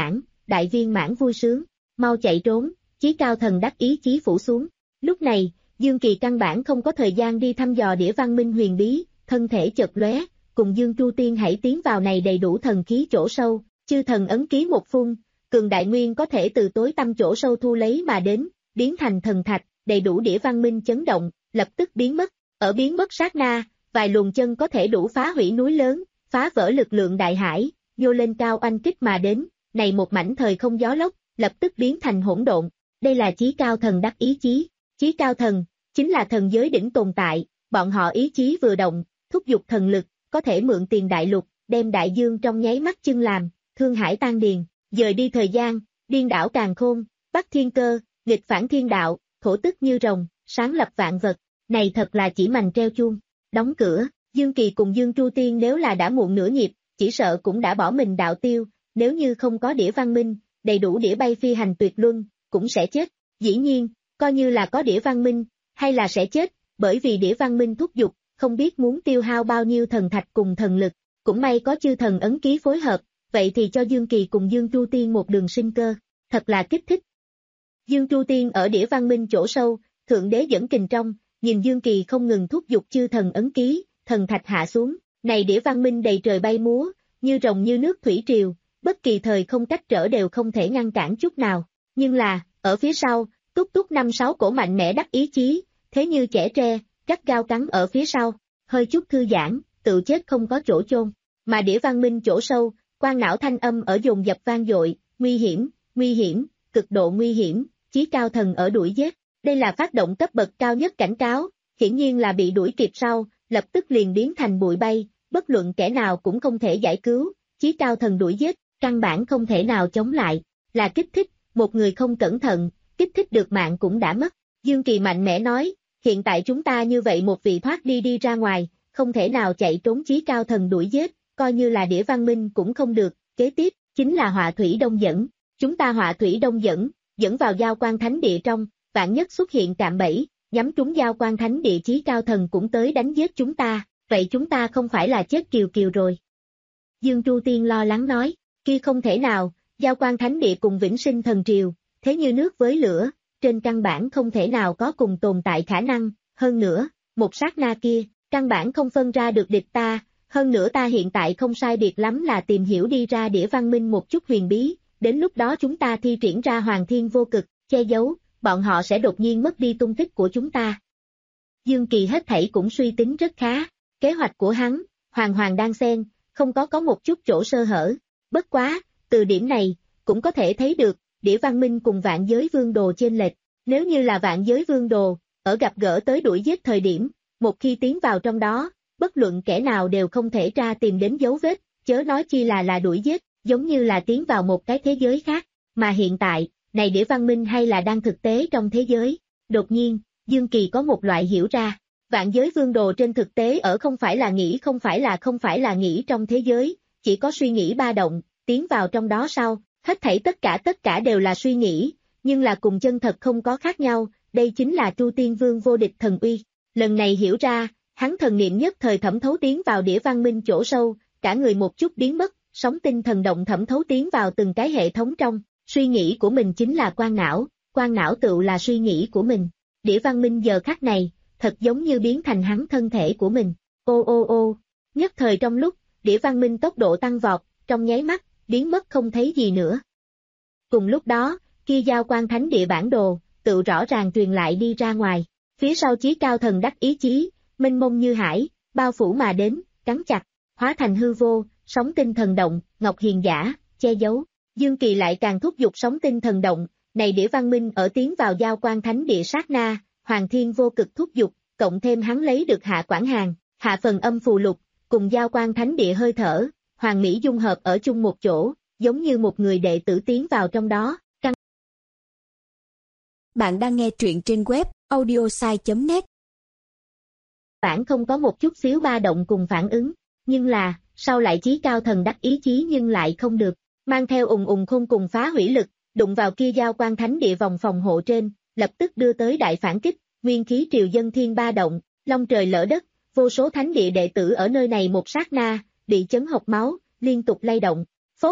Speaker 2: đại viên mãn vui sướng, mau chạy trốn, chí cao thần đắc ý chí phủ xuống. Lúc này, Dương Kỳ căn bản không có thời gian đi thăm dò đĩa văn minh huyền bí, thân thể chợt lóe, cùng Dương Chu Tiên hãy tiến vào này đầy đủ thần khí chỗ sâu, chư thần ấn ký một phun, cường đại nguyên có thể từ tối tâm chỗ sâu thu lấy mà đến, biến thành thần thạch, đầy đủ đĩa văn minh chấn động, lập tức biến mất, ở biến mất sát na, vài luồng chân có thể đủ phá hủy núi lớn, phá vỡ lực lượng đại hải, nhô lên cao oanh kích mà đến, này một mảnh thời không gió lốc, lập tức biến thành hỗn độn, đây là chí cao thần đắc ý chí, chí cao thần, chính là thần giới đỉnh tồn tại, bọn họ ý chí vừa động, thúc giục thần lực, có thể mượn tiền đại lục, đem đại dương trong nháy mắt chân làm, thương hải tan điền, dời đi thời gian, điên đảo càn khôn, bắt thiên cơ, nghịch phản thiên đạo, thổ tức như rồng, sáng lập vạn vật, này thật là chỉ mành treo chuông, đóng cửa, Dương Kỳ cùng Dương Chu Tiên nếu là đã muộn nửa nhịp, chỉ sợ cũng đã bỏ mình đạo tiêu, nếu như không có đĩa văn minh, đầy đủ đĩa bay phi hành tuyệt luân, cũng sẽ chết, dĩ nhiên, coi như là có đĩa văn minh, hay là sẽ chết, bởi vì đĩa văn minh thúc giục, không biết muốn tiêu hao bao nhiêu thần thạch cùng thần lực, cũng may có chư thần ấn ký phối hợp, vậy thì cho Dương Kỳ cùng Dương Chu Tiên một đường sinh cơ, thật là kích thích. Dương Chu Tiên ở đĩa văn minh chỗ sâu, thượng đế dẫn kình trong, nhìn Dương Kỳ không ngừng thúc giục chư thần ấn ký, thần thạch hạ xuống, này đĩa văn minh đầy trời bay múa, như rồng như nước thủy triều, bất kỳ thời không cách trở đều không thể ngăn cản chút nào, nhưng là, ở phía sau, túc túc năm sáu cổ mạnh mẽ đắc ý chí, thế như chẻ tre, gắt gao cắn ở phía sau, hơi chút thư giãn, tự chết không có chỗ chôn, mà đĩa văn minh chỗ sâu, quan não thanh âm ở dồn dập vang dội, nguy hiểm, nguy hiểm, cực độ nguy hiểm, chí cao thần ở đuổi giết, đây là phát động cấp bậc cao nhất cảnh cáo, hiển nhiên là bị đuổi kịp sau, lập tức liền biến thành bụi bay, bất luận kẻ nào cũng không thể giải cứu, chí cao thần đuổi giết, căn bản không thể nào chống lại, là kích thích, một người không cẩn thận, kích thích được mạng cũng đã mất, Dương Kỳ mạnh mẽ nói, hiện tại chúng ta như vậy một vị thoát đi đi ra ngoài, không thể nào chạy trốn chí cao thần đuổi giết, coi như là đĩa văn minh cũng không được, kế tiếp, chính là họa thủy đông dẫn, chúng ta họa thủy đông dẫn, dẫn vào giao quan thánh địa trong, vạn nhất xuất hiện cạm bẫy, nhắm trúng giao quan thánh địa chí cao thần cũng tới đánh giết chúng ta, vậy chúng ta không phải là chết kiều kiều rồi. Dương Chu Tiên lo lắng nói, kia không thể nào, giao quan thánh địa cùng vĩnh sinh thần triều, thế như nước với lửa, trên căn bản không thể nào có cùng tồn tại khả năng, hơn nữa, một sát na kia, căn bản không phân ra được địch ta, hơn nữa ta hiện tại không sai biệt lắm là tìm hiểu đi ra đĩa văn minh một chút huyền bí, đến lúc đó chúng ta thi triển ra hoàng thiên vô cực, che giấu, bọn họ sẽ đột nhiên mất đi tung tích của chúng ta. Dương Kỳ hết thảy cũng suy tính rất khá, kế hoạch của hắn, hoàn hoàn đang xen, không có có một chút chỗ sơ hở, bất quá, từ điểm này, cũng có thể thấy được, đĩa văn minh cùng vạn giới vương đồ chênh lệch, nếu như là vạn giới vương đồ, ở gặp gỡ tới đuổi giết thời điểm, một khi tiến vào trong đó, bất luận kẻ nào đều không thể tra tìm đến dấu vết, chớ nói chi là là đuổi giết, giống như là tiến vào một cái thế giới khác, mà hiện tại, này đĩa văn minh hay là đang thực tế trong thế giới, đột nhiên, Dương Kỳ có một loại hiểu ra, vạn giới vương đồ trên thực tế ở không phải là nghĩ không phải là không phải là nghĩ trong thế giới, chỉ có suy nghĩ ba động, tiến vào trong đó sau, hết thảy tất cả tất cả đều là suy nghĩ, nhưng là cùng chân thật không có khác nhau, đây chính là Chu Tiên Vương vô địch thần uy, lần này hiểu ra, hắn thần niệm nhất thời thẩm thấu tiến vào đĩa văn minh chỗ sâu, cả người một chút biến mất, sóng tinh thần động thẩm thấu tiến vào từng cái hệ thống trong, suy nghĩ của mình chính là quan não, quan não tựu là suy nghĩ của mình, đĩa văn minh giờ khắc này, thật giống như biến thành hắn thân thể của mình, ô ô ô, nhất thời trong lúc, đĩa văn minh tốc độ tăng vọt, trong nháy mắt, biến mất không thấy gì nữa. Cùng lúc đó, kia giao quan thánh địa bản đồ, tự rõ ràng truyền lại đi ra ngoài, phía sau chí cao thần đắc ý chí, mênh mông như hải, bao phủ mà đến, cắn chặt, hóa thành hư vô, sóng tinh thần động, ngọc hiền giả, che giấu. Dương Kỳ lại càng thúc giục sóng tinh thần động, này đĩa văn minh ở tiến vào giao quan thánh địa sát na, hoàng thiên vô cực thúc giục, cộng thêm hắn lấy được hạ quản hàng, hạ phần âm phù lục, cùng giao quan thánh địa hơi thở, hoàng mỹ dung hợp ở chung một chỗ, giống như một người đệ tử tiến vào trong đó. Căn...
Speaker 3: Bạn đang nghe truyện trên web audiosai chấm net.
Speaker 2: Bản không có một chút xíu ba động cùng phản ứng, nhưng là, sau lại chí cao thần đắc ý chí nhưng lại không được, mang theo ùng ùng khôn cùng phá hủy lực, đụng vào kia giao quan thánh địa vòng phòng hộ trên, lập tức đưa tới đại phản kích, nguyên khí triều dân thiên ba động, long trời lỡ đất, vô số thánh địa đệ tử ở nơi này một sát na, bị chấn hộc máu, liên tục lay động, phốt,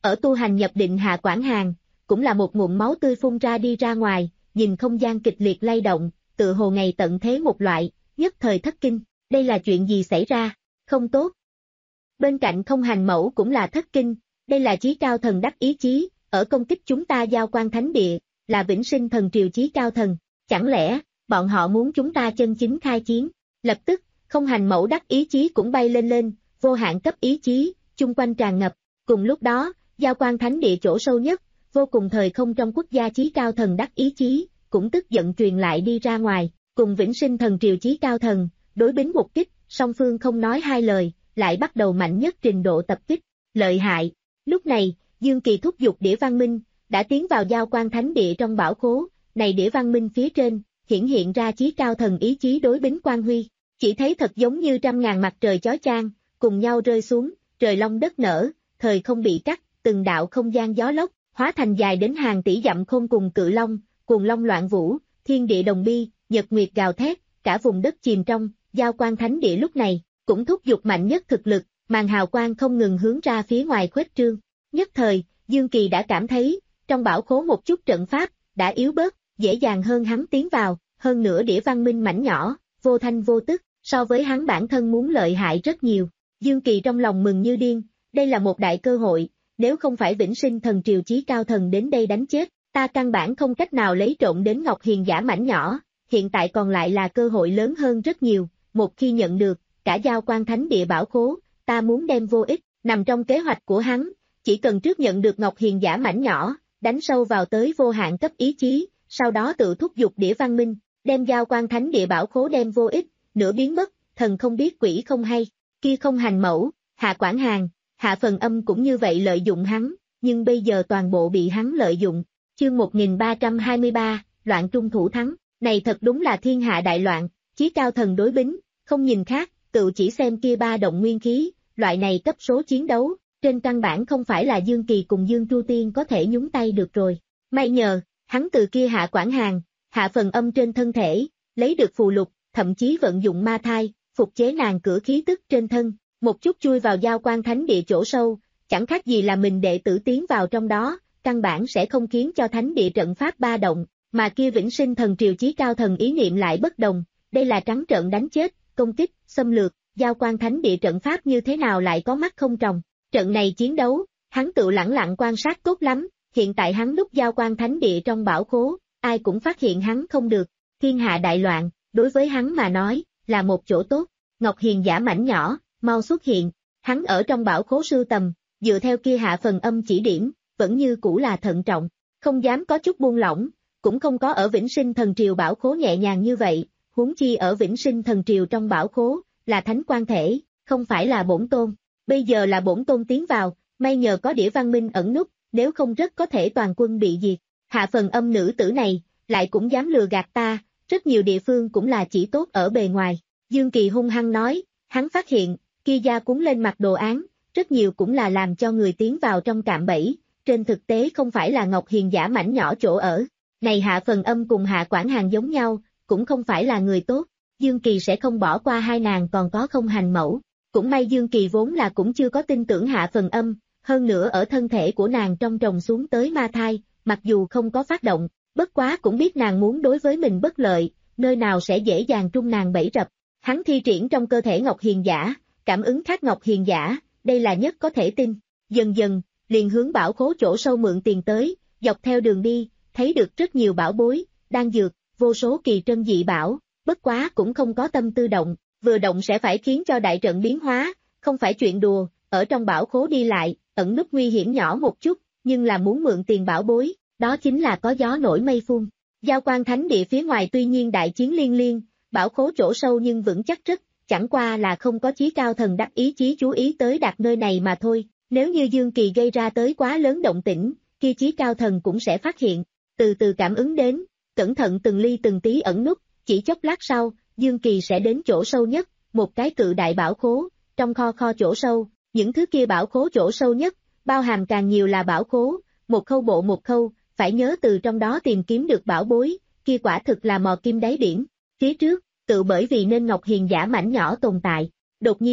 Speaker 2: Ở tu hành nhập định Hạ Quảng Hàn, cũng là một ngụm máu tươi phun ra đi ra ngoài, nhìn không gian kịch liệt lay động, tự hồ ngày tận thế một loại, nhất thời thất kinh, đây là chuyện gì xảy ra, không tốt. Bên cạnh Không Hành Mẫu cũng là thất kinh, đây là chí cao thần đắc ý chí, ở công kích chúng ta Giao Quan Thánh Địa, là vĩnh sinh thần triều chí cao thần, chẳng lẽ, bọn họ muốn chúng ta chân chính khai chiến, lập tức, Không Hành Mẫu đắc ý chí cũng bay lên lên, vô hạn cấp ý chí, chung quanh tràn ngập, cùng lúc đó, Giao Quan Thánh Địa chỗ sâu nhất, vô cùng thời không trong quốc gia chí cao thần đắc ý chí, cũng tức giận truyền lại đi ra ngoài, cùng vĩnh sinh thần triều chí cao thần, đối bính một kích, song phương không nói hai lời, lại bắt đầu mạnh nhất trình độ tập kích, lợi hại. Lúc này, Dương Kỳ thúc giục đĩa văn minh, đã tiến vào Giao Quan Thánh Địa trong bảo khố, này đĩa văn minh phía trên, hiển hiện ra chí cao thần ý chí đối bính quang huy, chỉ thấy thật giống như trăm ngàn mặt trời chói chang, cùng nhau rơi xuống, trời long đất nở, thời không bị cắt, từng đạo không gian gió lốc, hóa thành dài đến hàng tỷ dặm khôn cùng cự long, cuồng long loạn vũ, thiên địa đồng bi, nhật nguyệt gào thét, cả vùng đất chìm trong, Giao Quan Thánh Địa lúc này, cũng thúc giục mạnh nhất thực lực, màn hào quang không ngừng hướng ra phía ngoài khuếch trương. Nhất thời, Dương Kỳ đã cảm thấy, trong bảo khố một chút trận pháp, đã yếu bớt, dễ dàng hơn hắn tiến vào, hơn nữa đĩa văn minh mảnh nhỏ, vô thanh vô tức, so với hắn bản thân muốn lợi hại rất nhiều. Dương Kỳ trong lòng mừng như điên, đây là một đại cơ hội, nếu không phải vĩnh sinh thần triều chí cao thần đến đây đánh chết, ta căn bản không cách nào lấy trộm đến Ngọc Hiền giả mảnh nhỏ, hiện tại còn lại là cơ hội lớn hơn rất nhiều, một khi nhận được, cả Giao Quan Thánh Địa bảo khố, ta muốn đem vô ích, nằm trong kế hoạch của hắn, chỉ cần trước nhận được Ngọc Hiền giả mảnh nhỏ, đánh sâu vào tới vô hạn cấp ý chí, sau đó tự thúc giục đĩa văn minh, đem Giao Quan Thánh Địa bảo khố đem vô ích, nửa biến mất, thần không biết quỷ không hay, kia Không Hành Mẫu, Hạ Quảng Hàn, Hạ Phần Âm cũng như vậy lợi dụng hắn, nhưng bây giờ toàn bộ bị hắn lợi dụng. Chương một nghìn ba trăm hai mươi ba, loạn trung thủ thắng, này thật đúng là thiên hạ đại loạn, chí cao thần đối bính, không nhìn khác, tự chỉ xem kia ba động nguyên khí, loại này cấp số chiến đấu, trên căn bản không phải là Dương Kỳ cùng Dương Tru Tiên có thể nhúng tay được rồi. May nhờ, hắn từ kia Hạ Quảng Hàn, Hạ Phần Âm trên thân thể, lấy được phù lục, thậm chí vận dụng ma thai, phục chế nàng cửa khí tức trên thân, một chút chui vào Giao Quan Thánh Địa chỗ sâu, chẳng khác gì là mình đệ tử tiến vào trong đó, căn bản sẽ không khiến cho Thánh Địa trận pháp ba động, mà kia vĩnh sinh thần triều chí cao thần ý niệm lại bất đồng, đây là trắng trợn đánh chết, công kích, xâm lược, Giao Quan Thánh Địa trận pháp như thế nào lại có mắt không tròng. Trận này chiến đấu, hắn tự lẳng lặng quan sát tốt lắm, hiện tại hắn núp Giao Quan Thánh Địa trong bảo khố, ai cũng phát hiện hắn không được, thiên hạ đại loạn, đối với hắn mà nói, là một chỗ tốt, Ngọc Hiền giả mảnh nhỏ, mau xuất hiện, hắn ở trong bảo khố sưu tầm, dựa theo kia Hạ Phần Âm chỉ điểm, vẫn như cũ là thận trọng, không dám có chút buông lỏng, cũng không có ở vĩnh sinh thần triều bảo khố nhẹ nhàng như vậy, huống chi ở vĩnh sinh thần triều trong bảo khố, là thánh quan thể, không phải là bổn tôn. Bây giờ là bổn tôn tiến vào, may nhờ có đĩa văn minh ẩn núp, nếu không rất có thể toàn quân bị diệt. Hạ Phần Âm nữ tử này, lại cũng dám lừa gạt ta, rất nhiều địa phương cũng là chỉ tốt ở bề ngoài. Dương Kỳ hung hăng nói, hắn phát hiện, kia gia cuốn lên mặt đồ án, rất nhiều cũng là làm cho người tiến vào trong cạm bẫy, trên thực tế không phải là Ngọc Hiền giả mảnh nhỏ chỗ ở. Này Hạ Phần Âm cùng Hạ Quảng Hàn giống nhau, cũng không phải là người tốt, Dương Kỳ sẽ không bỏ qua hai nàng còn có Không Hành Mẫu. Cũng may Dương Kỳ vốn là cũng chưa có tin tưởng Hạ Phần Âm, hơn nữa ở thân thể của nàng trong trồng xuống tới ma thai, mặc dù không có phát động, bất quá cũng biết nàng muốn đối với mình bất lợi, nơi nào sẽ dễ dàng trung nàng bẫy rập. Hắn thi triển trong cơ thể Ngọc Hiền giả, cảm ứng khác Ngọc Hiền giả, đây là nhất có thể tin. Dần dần, liền hướng bảo khố chỗ sâu mượn tiền tới, dọc theo đường đi, thấy được rất nhiều bảo bối, đan dược, vô số kỳ trân dị bảo, bất quá cũng không có tâm tư động. Vừa động sẽ phải khiến cho đại trận biến hóa, không phải chuyện đùa, ở trong bảo khố đi lại, ẩn núp nguy hiểm nhỏ một chút, nhưng là muốn mượn tiền bảo bối, đó chính là có gió nổi mây phun. Giao Quan Thánh Địa phía ngoài tuy nhiên đại chiến liên liên, bảo khố chỗ sâu nhưng vững chắc rất, chẳng qua là không có chí cao thần đắc ý chí chú ý tới đặt nơi này mà thôi, nếu như Dương Kỳ gây ra tới quá lớn động tĩnh, kia chí cao thần cũng sẽ phát hiện, từ từ cảm ứng đến, cẩn thận từng ly từng tí ẩn núp, chỉ chốc lát sau, Dương Kỳ sẽ đến chỗ sâu nhất, một cái cự đại bảo khố, trong kho kho chỗ sâu, những thứ kia bảo khố chỗ sâu nhất, bao hàm càng nhiều là bảo khố, một khâu bộ một khâu, phải nhớ từ trong đó tìm kiếm được bảo bối, kia quả thực là mò kim đáy biển. Phía trước, tự bởi vì nên Ngọc Hiền giả mảnh nhỏ tồn tại, đột nhiên,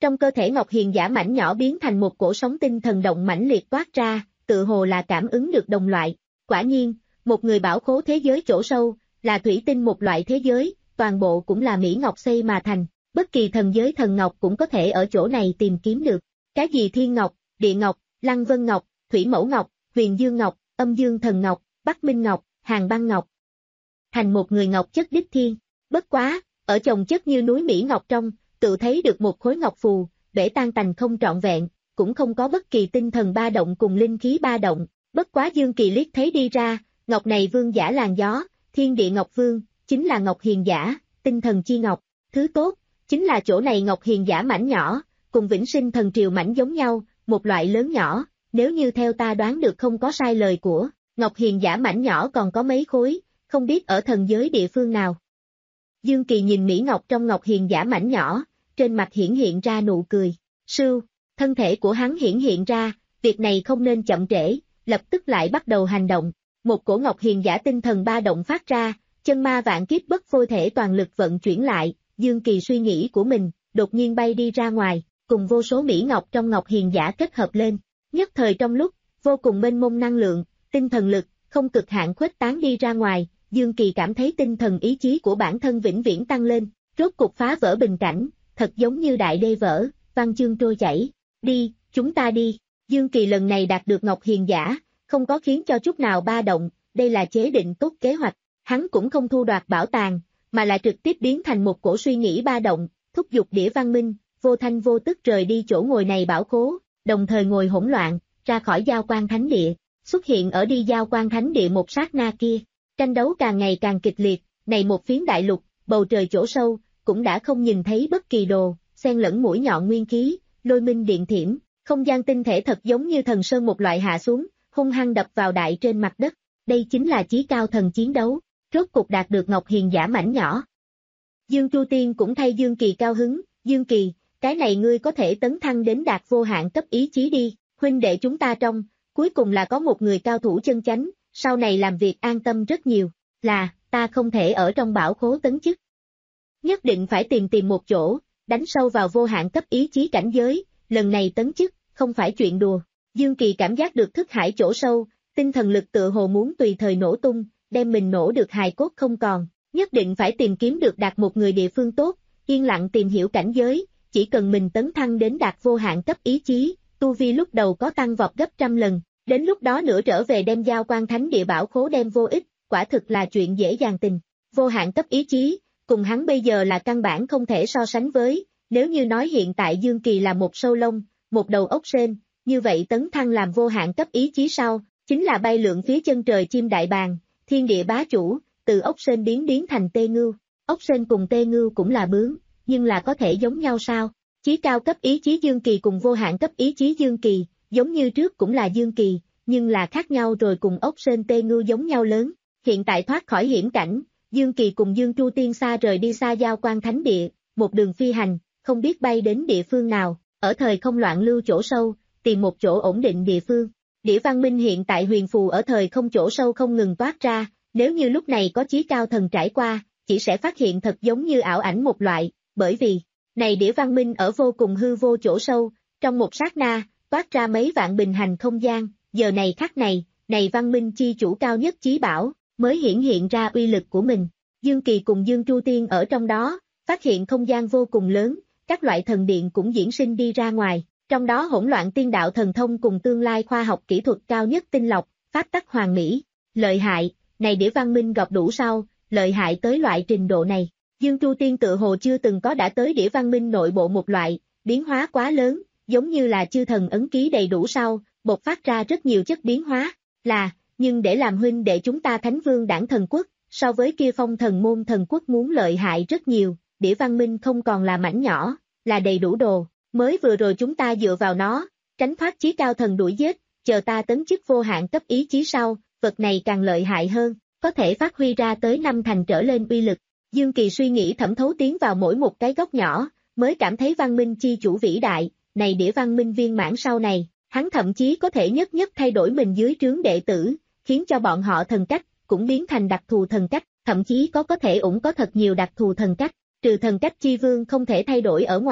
Speaker 2: Trong cơ thể Ngọc Hiền Giả mảnh nhỏ biến thành một cổ sóng tinh thần động mãnh liệt toát ra, tự hồ là cảm ứng được đồng loại. Quả nhiên, một người bảo khố thế giới chỗ sâu, là thủy tinh một loại thế giới, toàn bộ cũng là mỹ ngọc xây mà thành, bất kỳ thần giới thần ngọc cũng có thể ở chỗ này tìm kiếm được. Cái gì thiên ngọc, địa ngọc, lăng vân ngọc, thủy mẫu ngọc, huyền dương ngọc, âm dương thần ngọc, bắc minh ngọc, hàng băng ngọc. Thành một người ngọc chất đích thiên. Bất quá, ở chồng chất như núi Mỹ Ngọc trong, tự thấy được một khối ngọc phù, bể tan tành không trọn vẹn, cũng không có bất kỳ tinh thần ba động cùng linh khí ba động. Bất quá Dương Kỳ liếc thấy đi ra, ngọc này vương giả làn gió, thiên địa ngọc vương, chính là Ngọc Hiền Giả, tinh thần chi ngọc. Thứ tốt, chính là chỗ này Ngọc Hiền Giả mảnh nhỏ, cùng vĩnh sinh thần triều mảnh giống nhau, một loại lớn nhỏ, nếu như theo ta đoán được không có sai lời của, Ngọc Hiền Giả mảnh nhỏ còn có mấy khối, không biết ở thần giới địa phương nào. Dương Kỳ nhìn Mỹ Ngọc trong Ngọc Hiền Giả mảnh nhỏ, trên mặt hiển hiện ra nụ cười. Sưu, thân thể của hắn hiển hiện ra, việc này không nên chậm trễ, lập tức lại bắt đầu hành động. Một cổ Ngọc Hiền Giả tinh thần ba động phát ra, chân ma vạn kiếp bất phôi thể toàn lực vận chuyển lại, Dương Kỳ suy nghĩ của mình, đột nhiên bay đi ra ngoài, cùng vô số Mỹ Ngọc trong Ngọc Hiền Giả kết hợp lên. Nhất thời trong lúc, vô cùng mênh mông năng lượng, tinh thần lực, không cực hạn khuếch tán đi ra ngoài, Dương Kỳ cảm thấy tinh thần ý chí của bản thân vĩnh viễn tăng lên, rốt cục phá vỡ bình cảnh, thật giống như đại đê vỡ, văn chương trôi chảy. Đi, chúng ta đi. Dương Kỳ lần này đạt được Ngọc Hiền Giả, không có khiến cho chút nào ba động, đây là chế định tốt kế hoạch. Hắn cũng không thu đoạt bảo tàng, mà là trực tiếp biến thành một cổ suy nghĩ ba động, thúc giục đĩa văn minh, vô thanh vô tức rời đi chỗ ngồi này bảo khố, đồng thời ngồi hỗn loạn, ra khỏi Giao Quan Thánh Địa, xuất hiện ở đi Giao Quan Thánh Địa một sát na kia. Tranh đấu càng ngày càng kịch liệt, này một phiến đại lục, bầu trời chỗ sâu, cũng đã không nhìn thấy bất kỳ đồ, xen lẫn mũi nhọn nguyên khí, lôi minh điện thiểm, không gian tinh thể thật giống như thần sơn một loại hạ xuống, hung hăng đập vào đại trên mặt đất. Đây chính là chí cao thần chiến đấu, rốt cục đạt được Ngọc Hiền Giả mảnh nhỏ. Dương Chu Tiên cũng thay Dương Kỳ cao hứng, Dương Kỳ, cái này ngươi có thể tấn thăng đến đạt vô hạn cấp ý chí đi, huynh đệ chúng ta trong, cuối cùng là có một người cao thủ chân chánh, sau này làm việc an tâm rất nhiều, là, ta không thể ở trong bảo khố tấn chức. Nhất định phải tìm tìm một chỗ, đánh sâu vào vô hạn cấp ý chí cảnh giới, lần này tấn chức, không phải chuyện đùa. Dương Kỳ cảm giác được thức hải chỗ sâu, tinh thần lực tựa hồ muốn tùy thời nổ tung, đem mình nổ được hài cốt không còn, nhất định phải tìm kiếm được đạt một người địa phương tốt, yên lặng tìm hiểu cảnh giới, chỉ cần mình tấn thăng đến đạt vô hạn cấp ý chí, tu vi lúc đầu có tăng vọt gấp trăm lần, đến lúc đó nữa trở về đem Giao Quan Thánh Địa bảo khố đem vô ích, quả thực là chuyện dễ dàng tình. Vô hạn cấp ý chí, cùng hắn bây giờ là căn bản không thể so sánh với, nếu như nói hiện tại Dương Kỳ là một sâu lông, một đầu ốc sên, như vậy tấn thăng làm vô hạn cấp ý chí sau, chính là bay lượn phía chân trời chim đại bàng, thiên địa bá chủ, từ ốc sên biến biến thành tê ngưu. Ốc sên cùng tê ngưu cũng là bướm, nhưng là có thể giống nhau sao? Chí cao cấp ý chí Dương Kỳ cùng vô hạn cấp ý chí Dương Kỳ, giống như trước cũng là Dương Kỳ, nhưng là khác nhau rồi cùng ốc sên tê ngưu giống nhau lớn. Hiện tại thoát khỏi hiểm cảnh, Dương Kỳ cùng Dương Chu Tiên xa rời đi xa Giao Quan Thánh Địa, một đường phi hành, không biết bay đến địa phương nào, ở thời không loạn lưu chỗ sâu, tìm một chỗ ổn định địa phương. Đĩa văn minh hiện tại huyền phù ở thời không chỗ sâu không ngừng toát ra, nếu như lúc này có chí cao thần trải qua, chỉ sẽ phát hiện thật giống như ảo ảnh một loại, bởi vì, này đĩa văn minh ở vô cùng hư vô chỗ sâu, trong một sát na, toát ra mấy vạn bình hành không gian, giờ này khắc này, này văn minh chi chủ cao nhất chí bảo, mới hiển hiện ra uy lực của mình. Dương Kỳ cùng Dương Chu Tiên ở trong đó, phát hiện không gian vô cùng lớn, các loại thần điện cũng diễn sinh đi ra ngoài, trong đó hỗn loạn tiên đạo thần thông cùng tương lai khoa học kỹ thuật cao nhất tinh lọc, pháp tắc hoàn mỹ, lợi hại, này đĩa văn minh gặp đủ sau, lợi hại tới loại trình độ này. Dương Chu Tiên tự hồ chưa từng có đã tới đĩa văn minh nội bộ một loại, biến hóa quá lớn, giống như là chư thần ấn ký đầy đủ sau, bộc phát ra rất nhiều chất biến hóa, là, nhưng để làm huynh đệ chúng ta Thánh Vương Đảng Thần Quốc, so với kia Phong Thần Môn Thần Quốc muốn lợi hại rất nhiều, đĩa văn minh không còn là mảnh nhỏ, là đầy đủ đồ, mới vừa rồi chúng ta dựa vào nó, tránh thoát chí cao thần đuổi giết, chờ ta tấn chức vô hạn cấp ý chí sau, vật này càng lợi hại hơn, có thể phát huy ra tới năm thành trở lên uy lực. Dương Kỳ suy nghĩ thẩm thấu tiến vào mỗi một cái góc nhỏ, mới cảm thấy văn minh chi chủ vĩ đại, này đĩa văn minh viên mãn sau này, hắn thậm chí có thể nhất nhất thay đổi mình dưới trướng đệ tử, khiến cho bọn họ thần cách, cũng biến thành đặc thù thần cách, thậm chí có có thể ủng có thật nhiều đặc thù thần cách, trừ thần cách chi vương không thể thay đổi ở ngoài,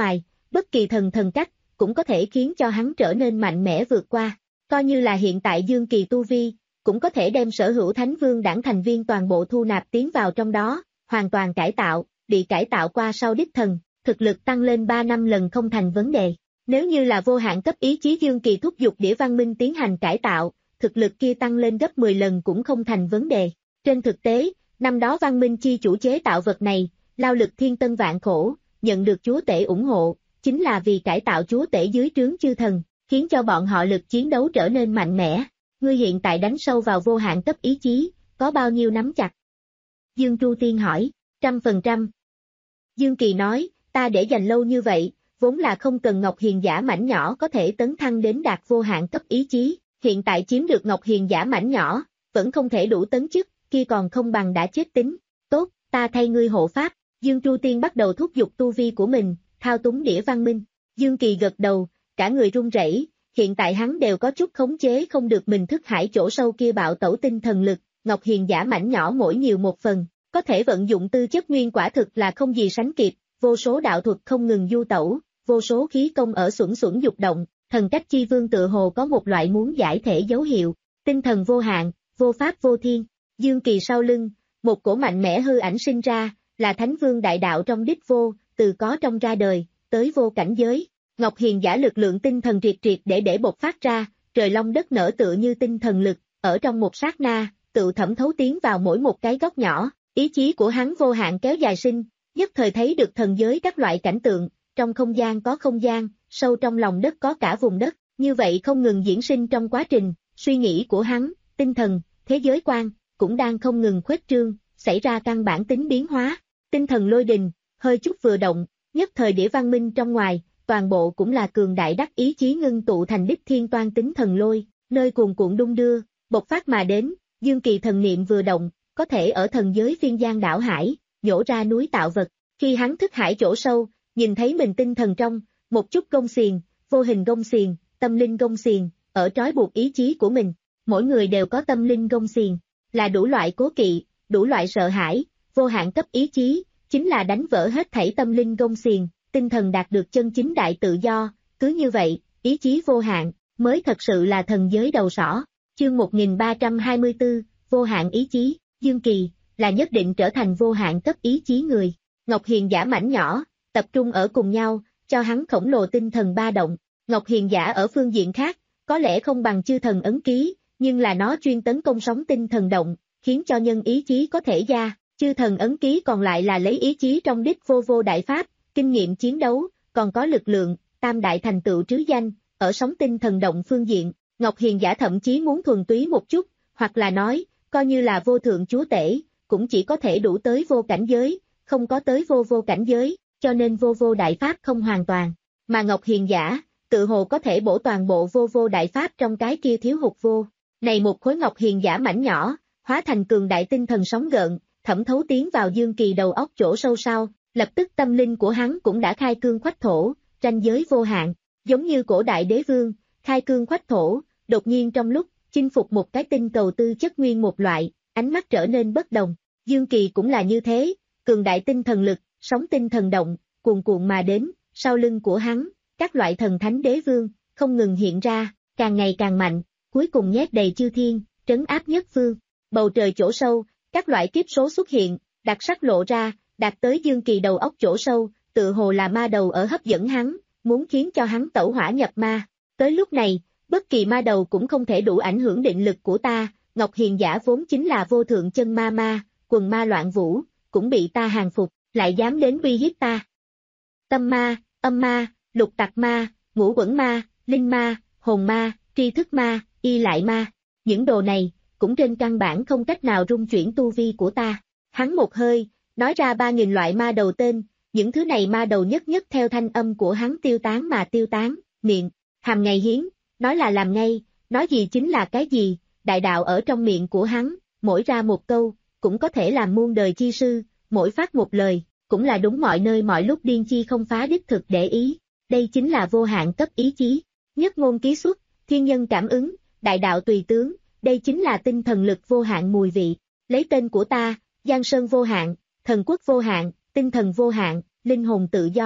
Speaker 2: bất kỳ thần thần cách, cũng có thể khiến cho hắn trở nên mạnh mẽ vượt qua. Coi như là hiện tại Dương Kỳ tu vi, cũng có thể đem sở hữu Thánh Vương đảng thành viên toàn bộ thu nạp tiến vào trong đó, hoàn toàn cải tạo, bị cải tạo qua sau đích thần, thực lực tăng lên ba năm lần không thành vấn đề. Nếu như là vô hạn cấp ý chí Dương Kỳ thúc giục đĩa văn minh tiến hành cải tạo, thực lực kia tăng lên gấp mười lần cũng không thành vấn đề. Trên thực tế, năm đó văn minh chi chủ chế tạo vật này, lao lực thiên tân vạn khổ, nhận được chúa tể ủng hộ, chính là vì cải tạo chúa tể dưới trướng chư thần, khiến cho bọn họ lực chiến đấu trở nên mạnh mẽ. Ngươi hiện tại đánh sâu vào vô hạn cấp ý chí, có bao nhiêu nắm chặt? Dương Tru Tiên hỏi, trăm phần trăm. Dương Kỳ nói, ta để dành lâu như vậy, vốn là không cần Ngọc Hiền giả mảnh nhỏ có thể tấn thăng đến đạt vô hạn cấp ý chí, hiện tại chiếm được Ngọc Hiền giả mảnh nhỏ, vẫn không thể đủ tấn chức, kia còn không bằng đã chết tính. Tốt, ta thay ngươi hộ pháp. Dương Tru Tiên bắt đầu thúc giục tu vi của mình, thao túng đĩa văn minh. Dương Kỳ gật đầu, cả người run rẩy, hiện tại hắn đều có chút khống chế không được mình thức hải chỗ sâu kia bạo tẩu tinh thần lực, Ngọc Hiền giả mảnh nhỏ mỗi nhiều một phần, có thể vận dụng tư chất nguyên quả thực là không gì sánh kịp, vô số đạo thuật không ngừng du tẩu, vô số khí công ở xuẩn xuẩn dục động, thần cách chi vương tự hồ có một loại muốn giải thể dấu hiệu, tinh thần vô hạn, vô pháp vô thiên. Dương Kỳ sau lưng, một cổ mạnh mẽ hư ảnh sinh ra, là Thánh Vương đại đạo trong đích vô, từ có trong ra đời, tới vô cảnh giới. Ngọc Hiền giả lực lượng tinh thần triệt triệt để để bộc phát ra, trời long đất nở tựa như tinh thần lực, ở trong một sát na, tự thẩm thấu tiến vào mỗi một cái góc nhỏ, ý chí của hắn vô hạn kéo dài sinh, nhất thời thấy được thần giới các loại cảnh tượng, trong không gian có không gian, sâu trong lòng đất có cả vùng đất, như vậy không ngừng diễn sinh trong quá trình, suy nghĩ của hắn, tinh thần, thế giới quan, cũng đang không ngừng khuếch trương, xảy ra căn bản tính biến hóa, tinh thần lôi đình, hơi chút vừa động, nhất thời đĩa văn minh trong ngoài, toàn bộ cũng là cường đại đắc ý chí ngưng tụ thành đích thiên toan tính thần lôi, nơi cuồn cuộn đung đưa, bộc phát mà đến, Dương Kỳ thần niệm vừa động, có thể ở thần giới phiên gian đảo hải, nhổ ra núi tạo vật, khi hắn thức hải chỗ sâu, nhìn thấy mình tinh thần trong, một chút gông xiềng, vô hình gông xiềng, tâm linh gông xiềng, ở trói buộc ý chí của mình, mỗi người đều có tâm linh gông xiềng, là đủ loại cố kỵ, đủ loại sợ hãi, vô hạn cấp ý chí, chính là đánh vỡ hết thảy tâm linh gông xiềng, tinh thần đạt được chân chính đại tự do, cứ như vậy, ý chí vô hạn, mới thật sự là thần giới đầu sỏ. Chương một nghìn ba trăm hai mươi tư, vô hạn ý chí, Dương Kỳ, là nhất định trở thành vô hạn cấp ý chí người. Ngọc Hiền giả mảnh nhỏ, tập trung ở cùng nhau, cho hắn khổng lồ tinh thần ba động. Ngọc Hiền giả ở phương diện khác, có lẽ không bằng chư thần ấn ký, nhưng là nó chuyên tấn công sóng tinh thần động, khiến cho nhân ý chí có thể gia. Chư thần ấn ký còn lại là lấy ý chí trong đích vô vô đại pháp, kinh nghiệm chiến đấu, còn có lực lượng, tam đại thành tựu trứ danh, ở sóng tinh thần động phương diện, Ngọc Hiền giả thậm chí muốn thuần túy một chút, hoặc là nói, coi như là vô thượng chúa tể, cũng chỉ có thể đủ tới vô cảnh giới, không có tới vô vô cảnh giới, cho nên vô vô đại pháp không hoàn toàn, mà Ngọc Hiền giả, tự hồ có thể bổ toàn bộ vô vô đại pháp trong cái kia thiếu hụt vô. Này một khối Ngọc Hiền giả mảnh nhỏ, hóa thành cường đại tinh thần sóng gợn, thẩm thấu tiến vào Dương Kỳ đầu óc chỗ sâu sau, lập tức tâm linh của hắn cũng đã khai cương khoách thổ, ranh giới vô hạn, giống như cổ đại đế vương, khai cương khoách thổ, đột nhiên trong lúc, chinh phục một cái tinh cầu tư chất nguyên một loại, ánh mắt trở nên bất đồng, Dương Kỳ cũng là như thế, cường đại tinh thần lực, sóng tinh thần động, cuồn cuộn mà đến, sau lưng của hắn, các loại thần thánh đế vương, không ngừng hiện ra, càng ngày càng mạnh, cuối cùng nhét đầy chư thiên, trấn áp nhất phương, bầu trời chỗ sâu, các loại kiếp số xuất hiện, đặc sắc lộ ra, đạt tới Dương Kỳ đầu óc chỗ sâu, tự hồ là ma đầu ở hấp dẫn hắn, muốn khiến cho hắn tẩu hỏa nhập ma. Tới lúc này, bất kỳ ma đầu cũng không thể đủ ảnh hưởng định lực của ta, Ngọc Hiền giả vốn chính là vô thượng chân ma ma, quần ma loạn vũ, cũng bị ta hàng phục, lại dám đến uy hiếp ta. Tâm ma, âm ma, lục tặc ma, ngũ quẩn ma, linh ma, hồn ma, tri thức ma, y lại ma, những đồ này, cũng trên căn bản không cách nào rung chuyển tu vi của ta. Hắn một hơi, nói ra ba nghìn loại ma đầu tên, những thứ này ma đầu nhất nhất theo thanh âm của hắn tiêu tán mà tiêu tán, miệng, hàm ngày hiến, nói là làm ngay, nói gì chính là cái gì, đại đạo ở trong miệng của hắn, mỗi ra một câu, cũng có thể làm muôn đời chi sư, mỗi phát một lời, cũng là đúng mọi nơi mọi lúc điên chi không phá đích thực để ý, đây chính là vô hạn cấp ý chí, nhất ngôn ký xuất, thiên nhân cảm ứng, đại đạo tùy tướng, đây chính là tinh thần lực vô hạn mùi vị, lấy tên của ta, Giang Sơn vô hạn, thần quốc vô hạn, tinh thần vô hạn, linh hồn tự do,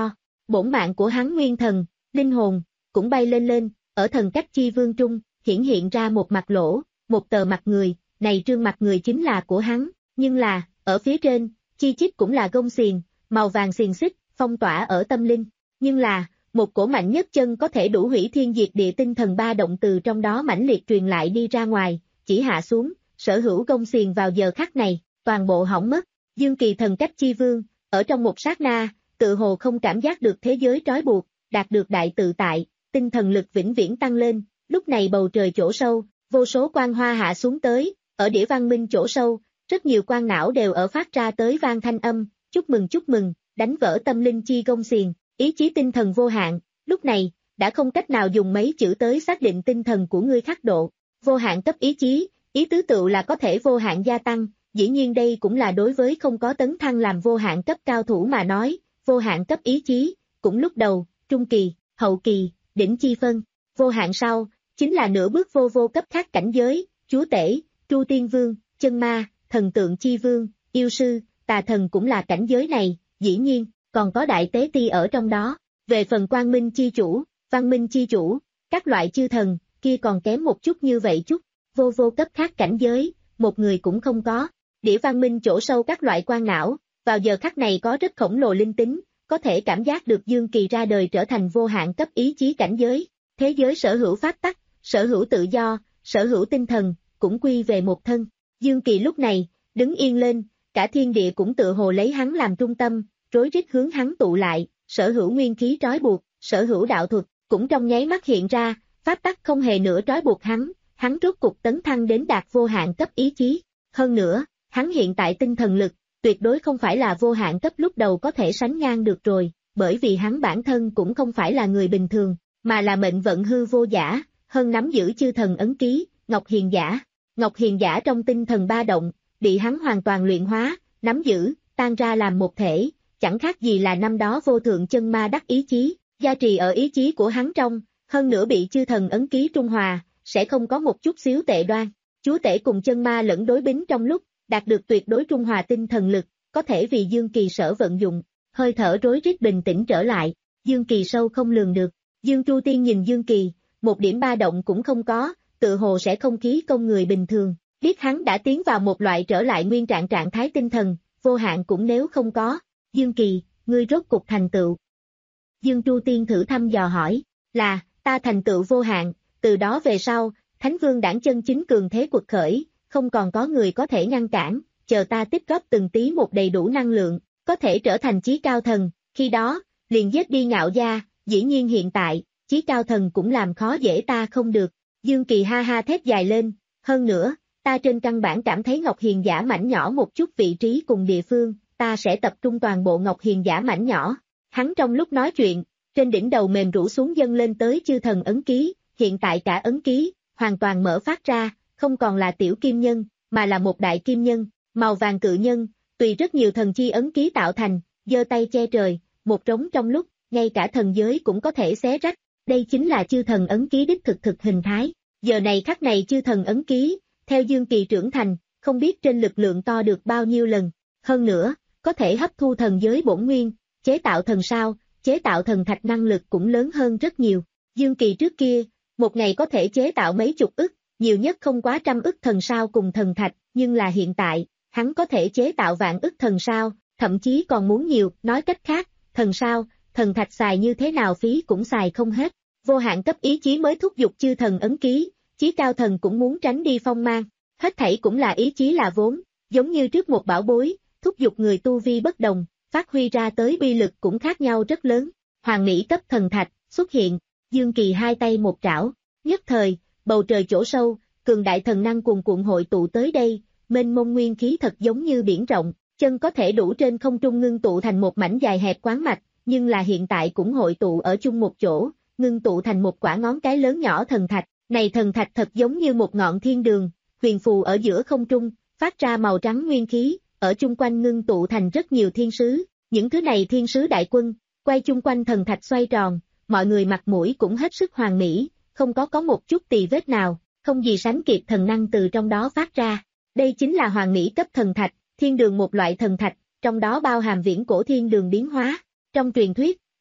Speaker 2: Bổn mạng của hắn nguyên thần, linh hồn, cũng bay lên lên, ở thần cách chi vương trung, hiển hiện ra một mặt lỗ, một tờ mặt người, này trương mặt người chính là của hắn, nhưng là, ở phía trên, chi chít cũng là gông xiềng, màu vàng xiềng xích, phong tỏa ở tâm linh, nhưng là, một cổ mạnh nhất chân có thể đủ hủy thiên diệt địa tinh thần ba động từ trong đó mãnh liệt truyền lại đi ra ngoài, chỉ hạ xuống, sở hữu gông xiềng vào giờ khắc này, toàn bộ hỏng mất, Dương Kỳ thần cách chi vương, ở trong một sát na, tự hồ không cảm giác được thế giới trói buộc, đạt được đại tự tại, tinh thần lực vĩnh viễn tăng lên, lúc này bầu trời chỗ sâu, vô số quang hoa hạ xuống tới, ở đĩa văn minh chỗ sâu, rất nhiều quang não đều ở phát ra tới vang thanh âm, chúc mừng chúc mừng, đánh vỡ tâm linh chi gông xiềng, ý chí tinh thần vô hạn, lúc này, đã không cách nào dùng mấy chữ tới xác định tinh thần của ngươi khắc độ, vô hạn cấp ý chí, ý tứ tựu là có thể vô hạn gia tăng, dĩ nhiên đây cũng là đối với không có tấn thăng làm vô hạn cấp cao thủ mà nói, vô hạn cấp ý chí, cũng lúc đầu, trung kỳ, hậu kỳ, đỉnh chi phân, vô hạn sau, chính là nửa bước vô vô cấp khác cảnh giới, chúa tể, tru tiên vương, chân ma, thần tượng chi vương, yêu sư, tà thần cũng là cảnh giới này, dĩ nhiên, còn có đại tế ti ở trong đó, về phần quang minh chi chủ, văn minh chi chủ, các loại chư thần, kia còn kém một chút như vậy chút, vô vô cấp khác cảnh giới, một người cũng không có, đĩa văn minh chỗ sâu các loại quan não, vào giờ khắc này có rất khổng lồ linh tính, có thể cảm giác được Dương Kỳ ra đời trở thành vô hạn cấp ý chí cảnh giới, thế giới sở hữu pháp tắc, sở hữu tự do, sở hữu tinh thần, cũng quy về một thân, Dương Kỳ lúc này, đứng yên lên, cả thiên địa cũng tự hồ lấy hắn làm trung tâm, rối rít hướng hắn tụ lại, sở hữu nguyên khí trói buộc, sở hữu đạo thuật, cũng trong nháy mắt hiện ra, pháp tắc không hề nữa trói buộc hắn, hắn rốt cục tấn thăng đến đạt vô hạn cấp ý chí, hơn nữa, hắn hiện tại tinh thần lực, tuyệt đối không phải là vô hạn cấp lúc đầu có thể sánh ngang được rồi, bởi vì hắn bản thân cũng không phải là người bình thường, mà là mệnh vận hư vô giả, hơn nắm giữ chư thần ấn ký, Ngọc Hiền Giả. Ngọc Hiền Giả trong tinh thần ba động, bị hắn hoàn toàn luyện hóa, nắm giữ, tan ra làm một thể, chẳng khác gì là năm đó vô thượng chân ma đắc ý chí, gia trì ở ý chí của hắn trong, hơn nữa bị chư thần ấn ký trung hòa, sẽ không có một chút xíu tệ đoan. Chúa tể cùng chân ma lẫn đối bính trong lúc, đạt được tuyệt đối trung hòa tinh thần lực, có thể vì Dương Kỳ sở vận dụng, hơi thở rối rít bình tĩnh trở lại, Dương Kỳ sâu không lường được, Dương Tru Tiên nhìn Dương Kỳ, một điểm ba động cũng không có, tự hồ sẽ không khí công người bình thường, biết hắn đã tiến vào một loại trở lại nguyên trạng trạng thái tinh thần, vô hạn cũng nếu không có, Dương Kỳ, ngươi rốt cục thành tựu. Dương Tru Tiên thử thăm dò hỏi, là, ta thành tựu vô hạn, từ đó về sau, Thánh Vương đảng chân chính cường thế quật khởi, không còn có người có thể ngăn cản, chờ ta tích góp từng tí một đầy đủ năng lượng, có thể trở thành chí cao thần, khi đó, liền giết đi Ngạo Gia, dĩ nhiên hiện tại, chí cao thần cũng làm khó dễ ta không được, Dương Kỳ ha ha thét dài lên, hơn nữa, ta trên căn bản cảm thấy Ngọc Hiền Giả mảnh nhỏ một chút vị trí cùng địa phương, ta sẽ tập trung toàn bộ Ngọc Hiền Giả mảnh nhỏ, hắn trong lúc nói chuyện, trên đỉnh đầu mềm rũ xuống dâng lên tới chư thần ấn ký, hiện tại cả ấn ký, hoàn toàn mở phát ra, không còn là tiểu kim nhân, mà là một đại kim nhân, màu vàng cự nhân, tùy rất nhiều thần chi ấn ký tạo thành, giơ tay che trời, một trống trong lúc, ngay cả thần giới cũng có thể xé rách, đây chính là chư thần ấn ký đích thực thực hình thái, giờ này khắc này chư thần ấn ký, theo Dương Kỳ trưởng thành, không biết trên lực lượng to được bao nhiêu lần, hơn nữa, có thể hấp thu thần giới bổn nguyên, chế tạo thần sao, chế tạo thần thạch năng lực cũng lớn hơn rất nhiều, Dương Kỳ trước kia, một ngày có thể chế tạo mấy chục ức, nhiều nhất không quá trăm ức thần sao cùng thần thạch, nhưng là hiện tại, hắn có thể chế tạo vạn ức thần sao, thậm chí còn muốn nhiều, nói cách khác, thần sao, thần thạch xài như thế nào phí cũng xài không hết, vô hạn cấp ý chí mới thúc giục chư thần ấn ký, chí cao thần cũng muốn tránh đi phong mang, hết thảy cũng là ý chí là vốn, giống như trước một bảo bối, thúc giục người tu vi bất đồng, phát huy ra tới uy lực cũng khác nhau rất lớn, hoàng mỹ cấp thần thạch, xuất hiện, Dương Kỳ hai tay một trảo, nhất thời, bầu trời chỗ sâu, cường đại thần năng cuồn cuộn hội tụ tới đây, mênh mông nguyên khí thật giống như biển rộng, chân có thể đủ trên không trung ngưng tụ thành một mảnh dài hẹp quán mạch, nhưng là hiện tại cũng hội tụ ở chung một chỗ, ngưng tụ thành một quả ngón cái lớn nhỏ thần thạch, này thần thạch thật giống như một ngọn thiên đường, huyền phù ở giữa không trung, phát ra màu trắng nguyên khí, ở chung quanh ngưng tụ thành rất nhiều thiên sứ, những thứ này thiên sứ đại quân, quay chung quanh thần thạch xoay tròn, mọi người mặt mũi cũng hết sức hoàn mỹ, không có có một chút tì vết nào, không gì sánh kịp thần năng từ trong đó phát ra. Đây chính là hoàn mỹ cấp thần thạch, thiên đường một loại thần thạch, trong đó bao hàm viễn cổ thiên đường biến hóa. Trong truyền thuyết,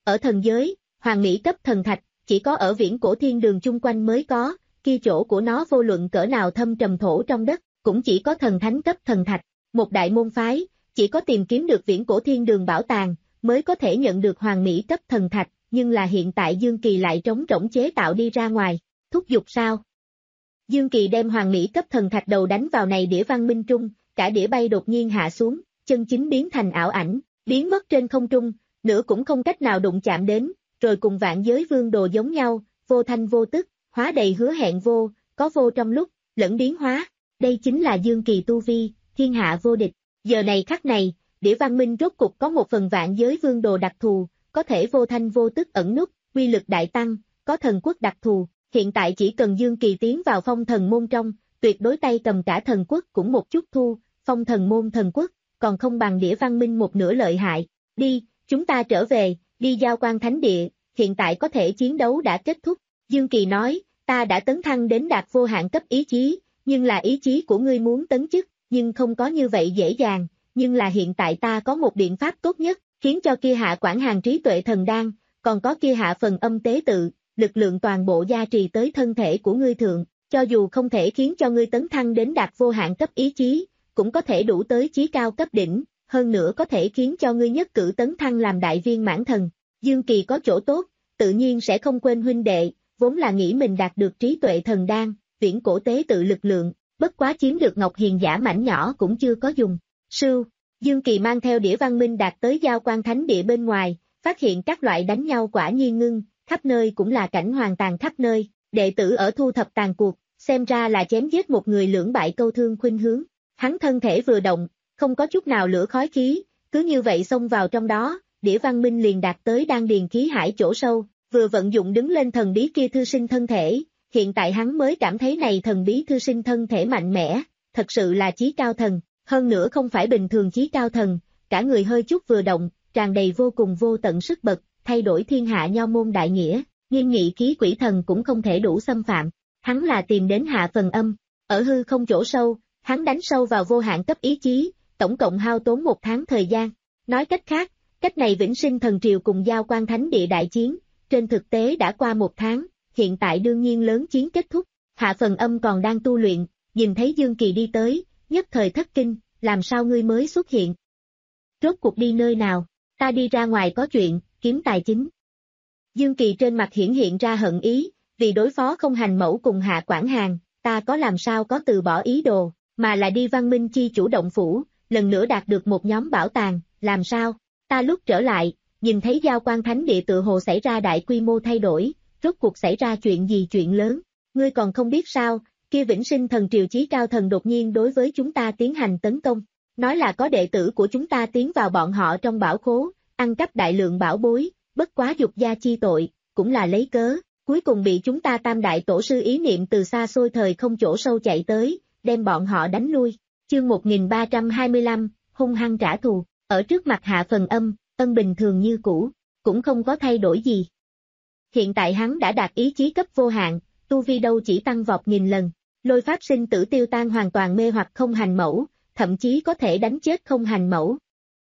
Speaker 2: ở thần giới, hoàng mỹ cấp thần thạch, chỉ có ở viễn cổ thiên đường chung quanh mới có, kia chỗ của nó vô luận cỡ nào thâm trầm thổ trong đất, cũng chỉ có thần thánh cấp thần thạch, một đại môn phái, chỉ có tìm kiếm được viễn cổ thiên đường bảo tàng, mới có thể nhận được hoàng mỹ cấp thần thạch, nhưng là hiện tại Dương Kỳ lại trống rỗng chế tạo đi ra ngoài, thúc giục sao? Dương Kỳ đem hoàng mỹ cấp thần thạch đầu đánh vào này đĩa văn minh trung, cả đĩa bay đột nhiên hạ xuống, chân chính biến thành ảo ảnh, biến mất trên không trung, nửa cũng không cách nào đụng chạm đến, rồi cùng vạn giới vương đồ giống nhau, vô thanh vô tức, hóa đầy hứa hẹn vô, có vô trong lúc, lẫn biến hóa, đây chính là Dương Kỳ tu vi, thiên hạ vô địch, giờ này khắc này, đĩa văn minh rốt cục có một phần vạn giới vương đồ đặc thù, có thể vô thanh vô tức ẩn nút, uy lực đại tăng, có thần quốc đặc thù, hiện tại chỉ cần Dương Kỳ tiến vào phong thần môn trong, tuyệt đối tay cầm cả thần quốc cũng một chút thu, phong thần môn thần quốc, còn không bằng đĩa văn minh một nửa lợi hại, đi, chúng ta trở về, đi giao quan thánh địa, hiện tại có thể chiến đấu đã kết thúc, Dương Kỳ nói, ta đã tấn thăng đến đạt vô hạn cấp ý chí, nhưng là ý chí của ngươi muốn tấn chức, nhưng không có như vậy dễ dàng, nhưng là hiện tại ta có một biện pháp tốt nhất, khiến cho kia hạ quản hàng trí tuệ thần đan, còn có kia hạ phần âm tế tự, lực lượng toàn bộ gia trì tới thân thể của ngươi thượng, cho dù không thể khiến cho ngươi tấn thăng đến đạt vô hạn cấp ý chí, cũng có thể đủ tới chí cao cấp đỉnh, hơn nữa có thể khiến cho ngươi nhất cử tấn thăng làm đại viên mãn thần. Dương Kỳ có chỗ tốt, tự nhiên sẽ không quên huynh đệ, vốn là nghĩ mình đạt được trí tuệ thần đan, viễn cổ tế tự lực lượng, bất quá chiếm được Ngọc Hiền giả mảnh nhỏ cũng chưa có dùng. Sưu, Dương Kỳ mang theo đĩa văn minh đạt tới giao quan thánh địa bên ngoài, phát hiện các loại đánh nhau quả nhiên ngưng, khắp nơi cũng là cảnh hoàng tàn khắp nơi, đệ tử ở thu thập tàn cuộc, xem ra là chém giết một người lưỡng bại câu thương khuynh hướng. Hắn thân thể vừa động, không có chút nào lửa khói khí, cứ như vậy xông vào trong đó, đĩa văn minh liền đạt tới đan điền khí hải chỗ sâu, vừa vận dụng đứng lên thần bí kia thư sinh thân thể, hiện tại hắn mới cảm thấy này thần bí thư sinh thân thể mạnh mẽ, thật sự là chí cao thần, hơn nữa không phải bình thường chí cao thần, cả người hơi chút vừa động, tràn đầy vô cùng vô tận sức bật, thay đổi thiên hạ nho môn đại nghĩa, nghiêm nghị khí quỷ thần cũng không thể đủ xâm phạm, hắn là tìm đến hạ phần âm, ở hư không chỗ sâu, hắn đánh sâu vào vô hạn cấp ý chí, tổng cộng hao tốn một tháng thời gian, nói cách khác, cách này vĩnh sinh thần triều cùng giao quan thánh địa đại chiến, trên thực tế đã qua một tháng, hiện tại đương nhiên lớn chiến kết thúc, hạ phần âm còn đang tu luyện, nhìn thấy Dương Kỳ đi tới, nhất thời thất kinh, làm sao ngươi mới xuất hiện? Rốt cuộc đi nơi nào? Ta đi ra ngoài có chuyện, kiếm tài chính. Dương Kỳ trên mặt hiển hiện ra hận ý, vì đối phó không hành mẫu cùng hạ quản hàng, ta có làm sao có từ bỏ ý đồ, mà là đi văn minh chi chủ động phủ, lần nữa đạt được một nhóm bảo tàng, làm sao? Ta lúc trở lại, nhìn thấy giao quan thánh địa tự hồ xảy ra đại quy mô thay đổi, rốt cuộc xảy ra chuyện gì chuyện lớn, ngươi còn không biết sao, kia vĩnh sinh thần triều chí cao thần đột nhiên đối với chúng ta tiến hành tấn công, nói là có đệ tử của chúng ta tiến vào bọn họ trong bảo khố, ăn cắp đại lượng bảo bối, bất quá dục gia chi tội, cũng là lấy cớ, cuối cùng bị chúng ta tam đại tổ sư ý niệm từ xa xôi thời không chỗ sâu chạy tới, đem bọn họ đánh lui. Chương một nghìn ba trăm hai mươi lăm, hung hăng trả thù, ở trước mặt hạ phần âm, ân bình thường như cũ, cũng không có thay đổi gì. Hiện tại hắn đã đạt ý chí cấp vô hạn, tu vi đâu chỉ tăng vọt nghìn lần, lôi pháp sinh tử tiêu tan hoàn toàn mê hoặc không hành mẫu, thậm chí có thể đánh chết không hành mẫu.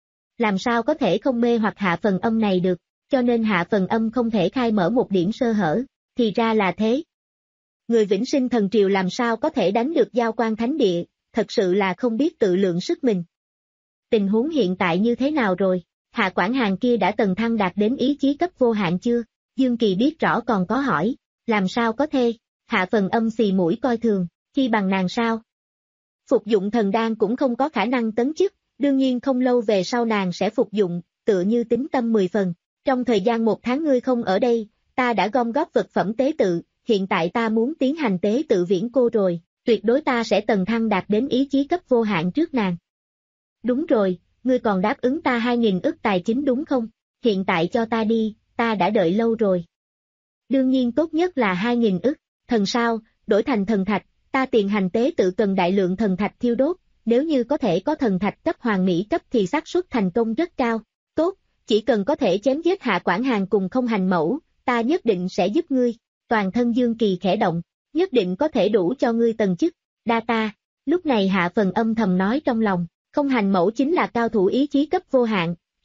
Speaker 2: Làm sao có thể không mê hoặc hạ phần âm này được, cho nên hạ phần âm không thể khai mở một điểm sơ hở, thì ra là thế. Người vĩnh sinh thần triều làm sao có thể đánh được giao quan thánh địa, thật sự là không biết tự lượng sức mình. Tình huống hiện tại như thế nào rồi, hạ quản hàng kia đã tầng thăng đạt đến ý chí cấp vô hạn chưa? Dương Kỳ biết rõ còn có hỏi, làm sao có thể, hạ phần âm xì mũi coi thường, chi bằng nàng sao? Phục dụng thần đan cũng không có khả năng tấn chức, đương nhiên không lâu về sau nàng sẽ phục dụng, tựa như tính tâm mười phần. Trong thời gian một tháng ngươi không ở đây, ta đã gom góp vật phẩm tế tự, hiện tại ta muốn tiến hành tế tự viễn cô rồi, tuyệt đối ta sẽ tầng thăng đạt đến ý chí cấp vô hạn trước nàng. Đúng rồi, ngươi còn đáp ứng ta hai nghìn ức tài chính đúng không? Hiện tại cho ta đi, ta đã đợi lâu rồi. Đương nhiên tốt nhất là hai nghìn ức, thần sao, đổi thành thần thạch, ta tiền hành tế tự cần đại lượng thần thạch thiêu đốt, nếu như có thể có thần thạch cấp hoàng mỹ cấp thì xác suất thành công rất cao. Tốt, chỉ cần có thể chém giết hạ quản hàng cùng không hành mẫu, ta nhất định sẽ giúp ngươi. Toàn thân Dương Kỳ khẽ động, nhất định có thể đủ cho ngươi tầng chức, đa ta. Lúc này hạ phần âm thầm nói trong lòng, không hành mẫu chính là cao thủ ý chí cấp vô hạn,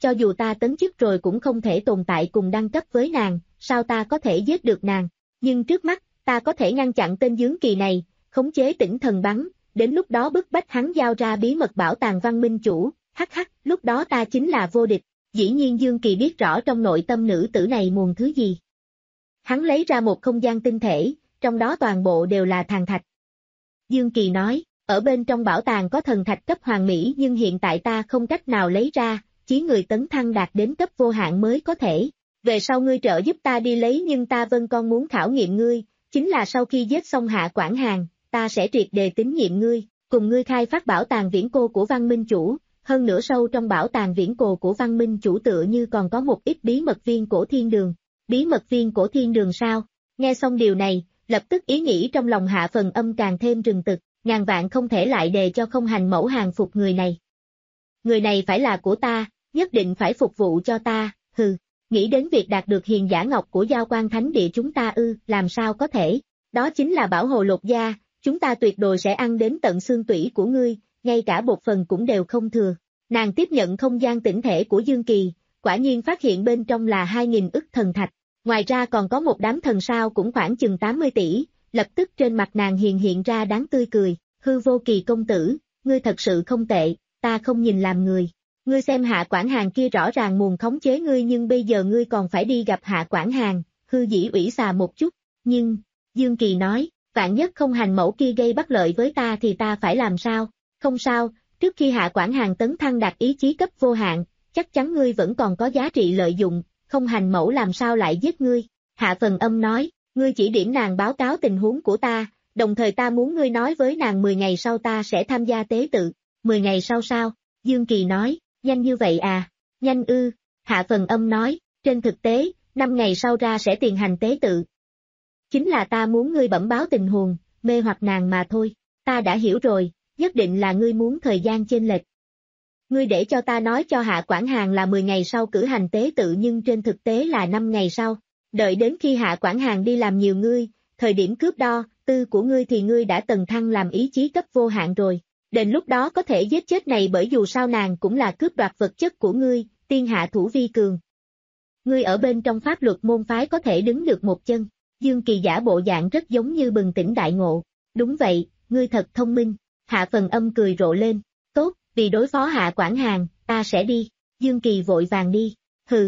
Speaker 2: cho dù ta tấn chức rồi cũng không thể tồn tại cùng đẳng cấp với nàng, sao ta có thể giết được nàng, nhưng trước mắt, ta có thể ngăn chặn tên Dương Kỳ này, khống chế Tỉnh Thần Bắn, đến lúc đó bức bách hắn giao ra bí mật bảo tàng Văn Minh Chủ, hắc hắc, lúc đó ta chính là vô địch. Dĩ nhiên Dương Kỳ biết rõ trong nội tâm nữ tử này muồn thứ gì. Hắn lấy ra một không gian tinh thể, trong đó toàn bộ đều là than thạch. Dương Kỳ nói, ở bên trong bảo tàng có thần thạch cấp hoàn mỹ nhưng hiện tại ta không cách nào lấy ra, chỉ người tấn thăng đạt đến cấp vô hạn mới có thể. Về sau ngươi trợ giúp ta đi lấy nhưng ta Vân con muốn khảo nghiệm ngươi, chính là sau khi giết xong Hạ Quảng Hàn, ta sẽ triệt đề tín nhiệm ngươi, cùng ngươi khai phát bảo tàng viễn cô của Văn Minh Chủ. Hơn nữa sâu trong bảo tàng viễn cổ của Văn Minh Chủ tựa như còn có một ít bí mật viên cổ thiên đường. Bí mật viên cổ thiên đường sao? Nghe xong điều này, lập tức ý nghĩ trong lòng Hạ Phần Âm càng thêm rừng tực, ngàn vạn không thể lại đề cho Không Hành Mẫu hàng phục người này. Người này phải là của ta, nhất định phải phục vụ cho ta, hừ, nghĩ đến việc đạt được hiền giả ngọc của Giao Quan Thánh Địa chúng ta ư, làm sao có thể, đó chính là bảo hồ lột da, chúng ta tuyệt đối sẽ ăn đến tận xương tủy của ngươi. Ngay cả bột phần cũng đều không thừa. Nàng tiếp nhận không gian tinh thể của Dương Kỳ, quả nhiên phát hiện bên trong là hai nghìn ức thần thạch. Ngoài ra còn có một đám thần sao cũng khoảng chừng tám mươi tỷ, lập tức trên mặt nàng hiện hiện ra đáng tươi cười. Hư Vô Kỳ công tử, ngươi thật sự không tệ, ta không nhìn làm người. Ngươi xem Hạ Quảng Hàn kia rõ ràng muốn khống chế ngươi nhưng bây giờ ngươi còn phải đi gặp Hạ Quảng Hàn, hư dĩ ủy xà một chút. Nhưng, Dương Kỳ nói, vạn nhất Không Hành Mẫu kia gây bất lợi với ta thì ta phải làm sao? Không sao, trước khi Hạ Quảng Hàn tấn thăng đạt ý chí cấp vô hạn, chắc chắn ngươi vẫn còn có giá trị lợi dụng, Không Hành Mẫu làm sao lại giết ngươi. Hạ Phần Âm nói, ngươi chỉ điểm nàng báo cáo tình huống của ta, đồng thời ta muốn ngươi nói với nàng mười ngày sau ta sẽ tham gia tế tự. mười ngày sau sao? Dương Kỳ nói, nhanh như vậy à? Nhanh ư? Hạ Phần Âm nói, trên thực tế, năm ngày sau ra sẽ tiền hành tế tự. Chính là ta muốn ngươi bẩm báo tình huống, mê hoặc nàng mà thôi, ta đã hiểu rồi. Nhất định là ngươi muốn thời gian chênh lệch. Ngươi để cho ta nói cho Hạ Quảng Hàn là mười ngày sau cử hành tế tự nhưng trên thực tế là năm ngày sau. Đợi đến khi Hạ Quảng Hàn đi làm nhiều ngươi, thời điểm cướp đo, tư của ngươi thì ngươi đã tầng thăng làm ý chí cấp vô hạn rồi. Đến lúc đó có thể giết chết này bởi dù sao nàng cũng là cướp đoạt vật chất của ngươi, tiên hạ thủ vi cường. Ngươi ở bên trong pháp luật môn phái có thể đứng được một chân. Dương Kỳ giả bộ dạng rất giống như bừng tỉnh đại ngộ. Đúng vậy, ngươi thật thông minh. Hạ Phần Âm cười rộ lên, tốt, vì đối phó Hạ Quảng Hàn, ta sẽ đi. Dương Kỳ vội vàng đi, hừ.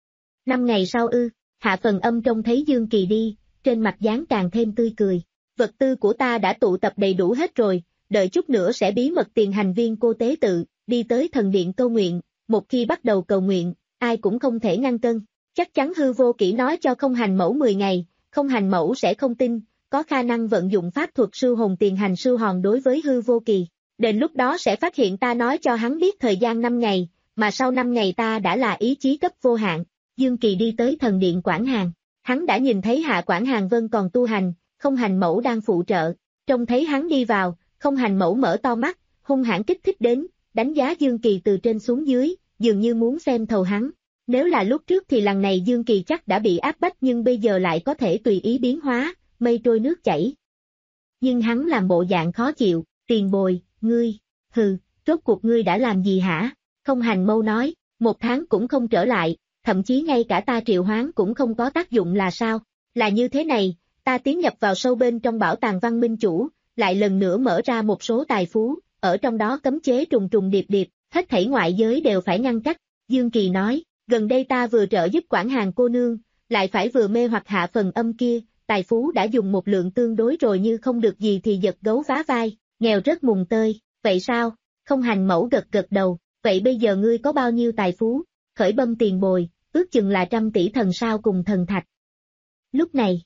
Speaker 2: Năm ngày sau ư, Hạ Phần Âm trông thấy Dương Kỳ đi, trên mặt dáng càng thêm tươi cười. Vật tư của ta đã tụ tập đầy đủ hết rồi, đợi chút nữa sẽ bí mật tiền hành viên cô tế tự, đi tới thần điện cầu nguyện, một khi bắt đầu cầu nguyện, ai cũng không thể ngăn cân. Chắc chắn Hư Vô Kỷ nói cho Không Hành Mẫu mười ngày, Không Hành Mẫu sẽ không tin. Có khả năng vận dụng pháp thuật sư hồn tiền hành sư hòn đối với Hư Vô Kỳ. Đến lúc đó sẽ phát hiện ta nói cho hắn biết thời gian năm ngày, mà sau năm ngày ta đã là ý chí cấp vô hạn. Dương Kỳ đi tới thần điện Quảng Hàn. Hắn đã nhìn thấy Hạ Quảng Hàn Vân còn tu hành, Không Hành Mẫu đang phụ trợ. Trông thấy hắn đi vào, Không Hành Mẫu mở to mắt, hung hãn kích thích đến, đánh giá Dương Kỳ từ trên xuống dưới, dường như muốn xem thầu hắn. Nếu là lúc trước thì lần này Dương Kỳ chắc đã bị áp bách nhưng bây giờ lại có thể tùy ý biến hóa. Mây trôi nước chảy. Nhưng hắn làm bộ dạng khó chịu, tiền bồi, ngươi, hừ, rốt cuộc ngươi đã làm gì hả? Không Hành Mâu nói, một tháng cũng không trở lại, thậm chí ngay cả ta triệu hoán cũng không có tác dụng là sao? Là như thế này, ta tiến nhập vào sâu bên trong bảo tàng Văn Minh Chủ, lại lần nữa mở ra một số tài phú, ở trong đó cấm chế trùng trùng điệp điệp, hết thảy ngoại giới đều phải ngăn cách. Dương Kỳ nói, gần đây ta vừa trợ giúp Quảng Hàn cô nương, lại phải vừa mê hoặc Hạ Phần Âm kia. Tài phú đã dùng một lượng tương đối rồi như không được gì thì giật gấu vá vai, nghèo rất mùng tơi, vậy sao? Không Hành Mẫu gật gật đầu, vậy bây giờ ngươi có bao nhiêu tài phú? Khởi bâm tiền bồi, ước chừng là trăm tỷ thần sao cùng thần thạch. Lúc này,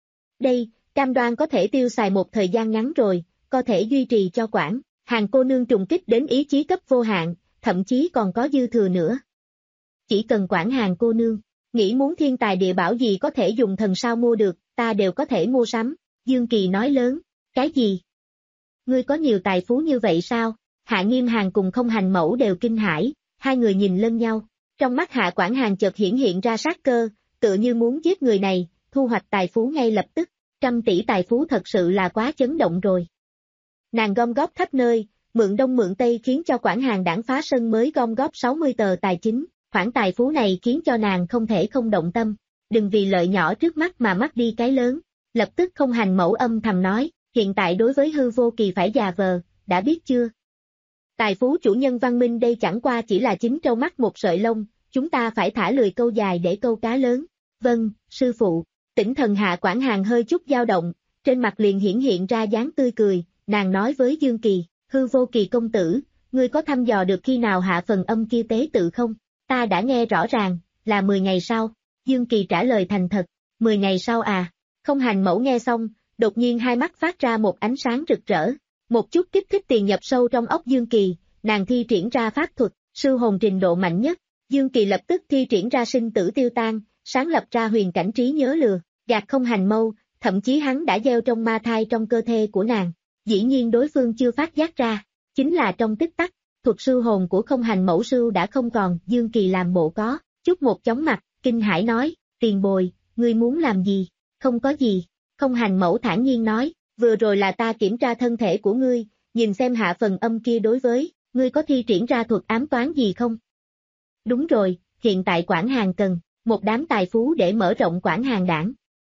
Speaker 2: đây, cam đoan có thể tiêu xài một thời gian ngắn rồi, có thể duy trì cho Quảng Hàn cô nương trùng kích đến ý chí cấp vô hạn, thậm chí còn có dư thừa nữa. Chỉ cần Quảng Hàn cô nương nghĩ muốn thiên tài địa bảo gì có thể dùng thần sao mua được, ta đều có thể mua sắm. Dương Kỳ nói lớn, cái gì? Ngươi có nhiều tài phú như vậy sao? Hạ Nghiêm Hàn cùng Không Hành Mẫu đều kinh hãi, hai người nhìn lẫn nhau. Trong mắt Hạ Quảng Hàn chợt hiển hiện ra sát cơ, tựa như muốn giết người này, thu hoạch tài phú ngay lập tức. Trăm tỷ tài phú thật sự là quá chấn động rồi. Nàng gom góp khắp nơi, mượn đông mượn tây khiến cho Quảng Hàn đảng phá sân mới gom góp sáu mươi tờ tài chính, Khoản tài phú này khiến cho nàng không thể không động tâm, đừng vì lợi nhỏ trước mắt mà mất đi cái lớn. Lập tức Không Hành Mẫu âm thầm nói, hiện tại đối với Hư Vô Kỳ phải già vờ, đã biết chưa? Tài phú chủ nhân văn minh đây chẳng qua chỉ là chính trâu mắt một sợi lông, chúng ta phải thả lười câu dài để câu cá lớn. Vâng, sư phụ. Tỉnh thần Hạ Quảng Hàn hơi chút dao động, trên mặt liền hiển hiện ra dáng tươi cười, nàng nói với Dương Kỳ, Hư Vô Kỳ công tử, ngươi có thăm dò được khi nào hạ phần âm kia tế tự không? Ta đã nghe rõ ràng, là mười ngày sau. Dương Kỳ trả lời thành thật, mười ngày sau à? Không Hành Mẫu nghe xong, đột nhiên hai mắt phát ra một ánh sáng rực rỡ. Một chút kích thích tiền nhập sâu trong óc Dương Kỳ, nàng thi triển ra pháp thuật, sư hồn trình độ mạnh nhất. Dương Kỳ lập tức thi triển ra sinh tử tiêu tan, sáng lập ra huyền cảnh trí nhớ lừa, gạt Không Hành Mâu, thậm chí hắn đã gieo trong ma thai trong cơ thể của nàng. Dĩ nhiên đối phương chưa phát giác ra, chính là trong tích tắc, thuật sư hồn của Không Hành Mẫu sư đã không còn. Dương Kỳ làm bộ có chút một chóng mặt, kinh hãi nói, tiền bồi, ngươi muốn làm gì? Không có gì. Không Hành Mẫu thản nhiên nói, vừa rồi là ta kiểm tra thân thể của ngươi, nhìn xem hạ phần âm kia đối với, ngươi có thi triển ra thuật ám toán gì không? Đúng rồi, hiện tại Quảng Hàn cần một đám tài phú để mở rộng Quảng Hàn đảng.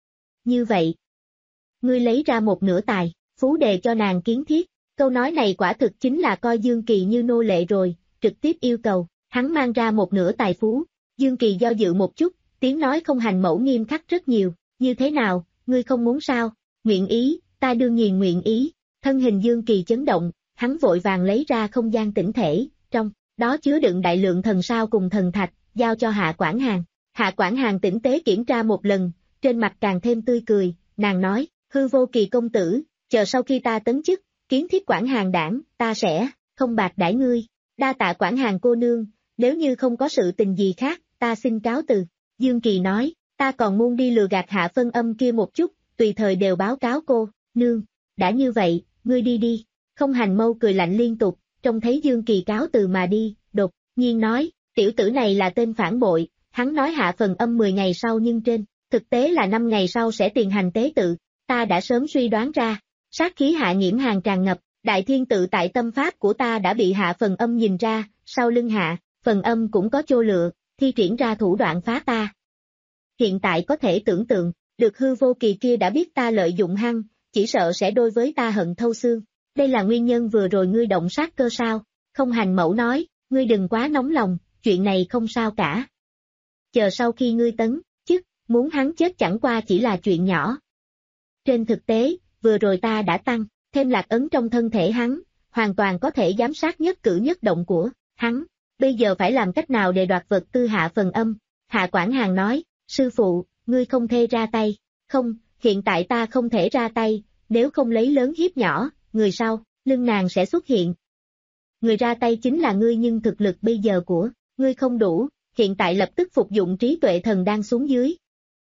Speaker 2: Như vậy, ngươi lấy ra một nửa tài phú đề cho nàng kiến thiết. Câu nói này quả thực chính là coi Dương Kỳ như nô lệ rồi, trực tiếp yêu cầu hắn mang ra một nửa tài phú. Dương Kỳ do dự một chút, tiếng nói Không Hành Mẫu nghiêm khắc rất nhiều, như thế nào, ngươi không muốn sao? Nguyện ý, ta đương nhiên nguyện ý. Thân hình Dương Kỳ chấn động, hắn vội vàng lấy ra không gian tĩnh thể, trong đó chứa đựng đại lượng thần sao cùng thần thạch, giao cho Hạ Quảng Hàn. Hạ Quảng Hàn tinh tế kiểm tra một lần, trên mặt càng thêm tươi cười, nàng nói, Hư Vô Kỳ công tử, chờ sau khi ta tấn chức, kiến thiết Quảng Hàn đảng, ta sẽ không bạc đãi ngươi. Đa tạ Quảng Hàn cô nương, nếu như không có sự tình gì khác, ta xin cáo từ. Dương Kỳ nói, ta còn muốn đi lừa gạt Hạ Phân Âm kia một chút, tùy thời đều báo cáo cô, nương. Đã như vậy, ngươi đi đi. Không Hành Mâu cười lạnh liên tục, trông thấy Dương Kỳ cáo từ mà đi, đột nhiên nói, tiểu tử này là tên phản bội, hắn nói Hạ Phần Âm mười ngày sau nhưng trên thực tế là năm ngày sau sẽ tiền hành tế tự. Ta đã sớm suy đoán ra, sát khí Hạ Nghiễm Hàn tràn ngập, đại thiên tự tại tâm pháp của ta đã bị Hạ Phần Âm nhìn ra, sau lưng Hạ Phần Âm cũng có chô lựa, thi triển ra thủ đoạn phá ta. Hiện tại có thể tưởng tượng, được Hư Vô Kỳ kia đã biết ta lợi dụng hắn, chỉ sợ sẽ đối với ta hận thâu xương. Đây là nguyên nhân vừa rồi ngươi động sát cơ sao? Không Hành Mẫu nói, ngươi đừng quá nóng lòng, chuyện này không sao cả. Chờ sau khi ngươi tấn chức, muốn hắn chết chẳng qua chỉ là chuyện nhỏ. Trên thực tế, vừa rồi ta đã tăng thêm lạc ấn trong thân thể hắn, hoàn toàn có thể giám sát nhất cử nhất động của hắn. Bây giờ phải làm cách nào để đoạt vật tư Hạ Phần Âm? Hạ Quảng Hàn nói, sư phụ, ngươi không thể ra tay. Không, hiện tại ta không thể ra tay, nếu không lấy lớn hiếp nhỏ, người sau lưng nàng sẽ xuất hiện. Người ra tay chính là ngươi, nhưng thực lực bây giờ của ngươi không đủ, hiện tại lập tức phục dụng trí tuệ thần đang xuống dưới.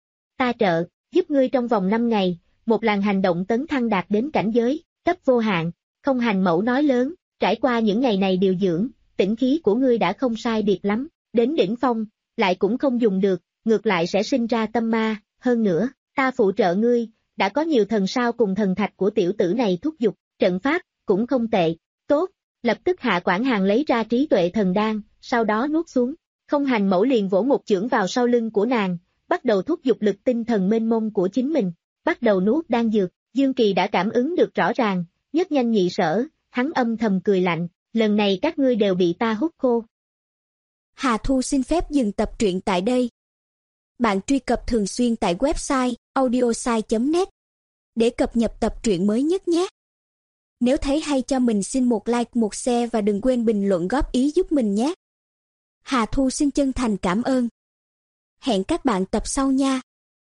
Speaker 2: Ta trợ giúp ngươi trong vòng năm ngày, một làn hành động tấn thăng đạt đến cảnh giới cấp vô hạn. Không Hành Mẫu nói lớn, trải qua những ngày này điều dưỡng, tĩnh khí của ngươi đã không sai biệt lắm, đến đỉnh phong, lại cũng không dùng được, ngược lại sẽ sinh ra tâm ma, hơn nữa, ta phụ trợ ngươi, đã có nhiều thần sao cùng thần thạch của tiểu tử này thúc giục, trận pháp, cũng không tệ, tốt, lập tức Hạ Quảng Hàn lấy ra trí tuệ thần đan, sau đó nuốt xuống. Không Hành Mẫu liền vỗ một chưởng vào sau lưng của nàng, bắt đầu thúc giục lực tinh thần mênh mông của chính mình, bắt đầu nuốt đan dược. Dương Kỳ đã cảm ứng được rõ ràng, nhất nhanh nhị sở, hắn âm thầm cười lạnh, lần này các ngươi đều bị ta hút khô.
Speaker 3: Hà Thu xin phép dừng tập truyện tại đây. Bạn truy cập thường xuyên tại website audiosai chấm net để cập nhật tập truyện mới nhất nhé. Nếu thấy hay cho mình xin một like, một share và đừng quên bình luận góp ý giúp mình nhé. Hà Thu xin chân thành cảm ơn. Hẹn các bạn tập sau nha.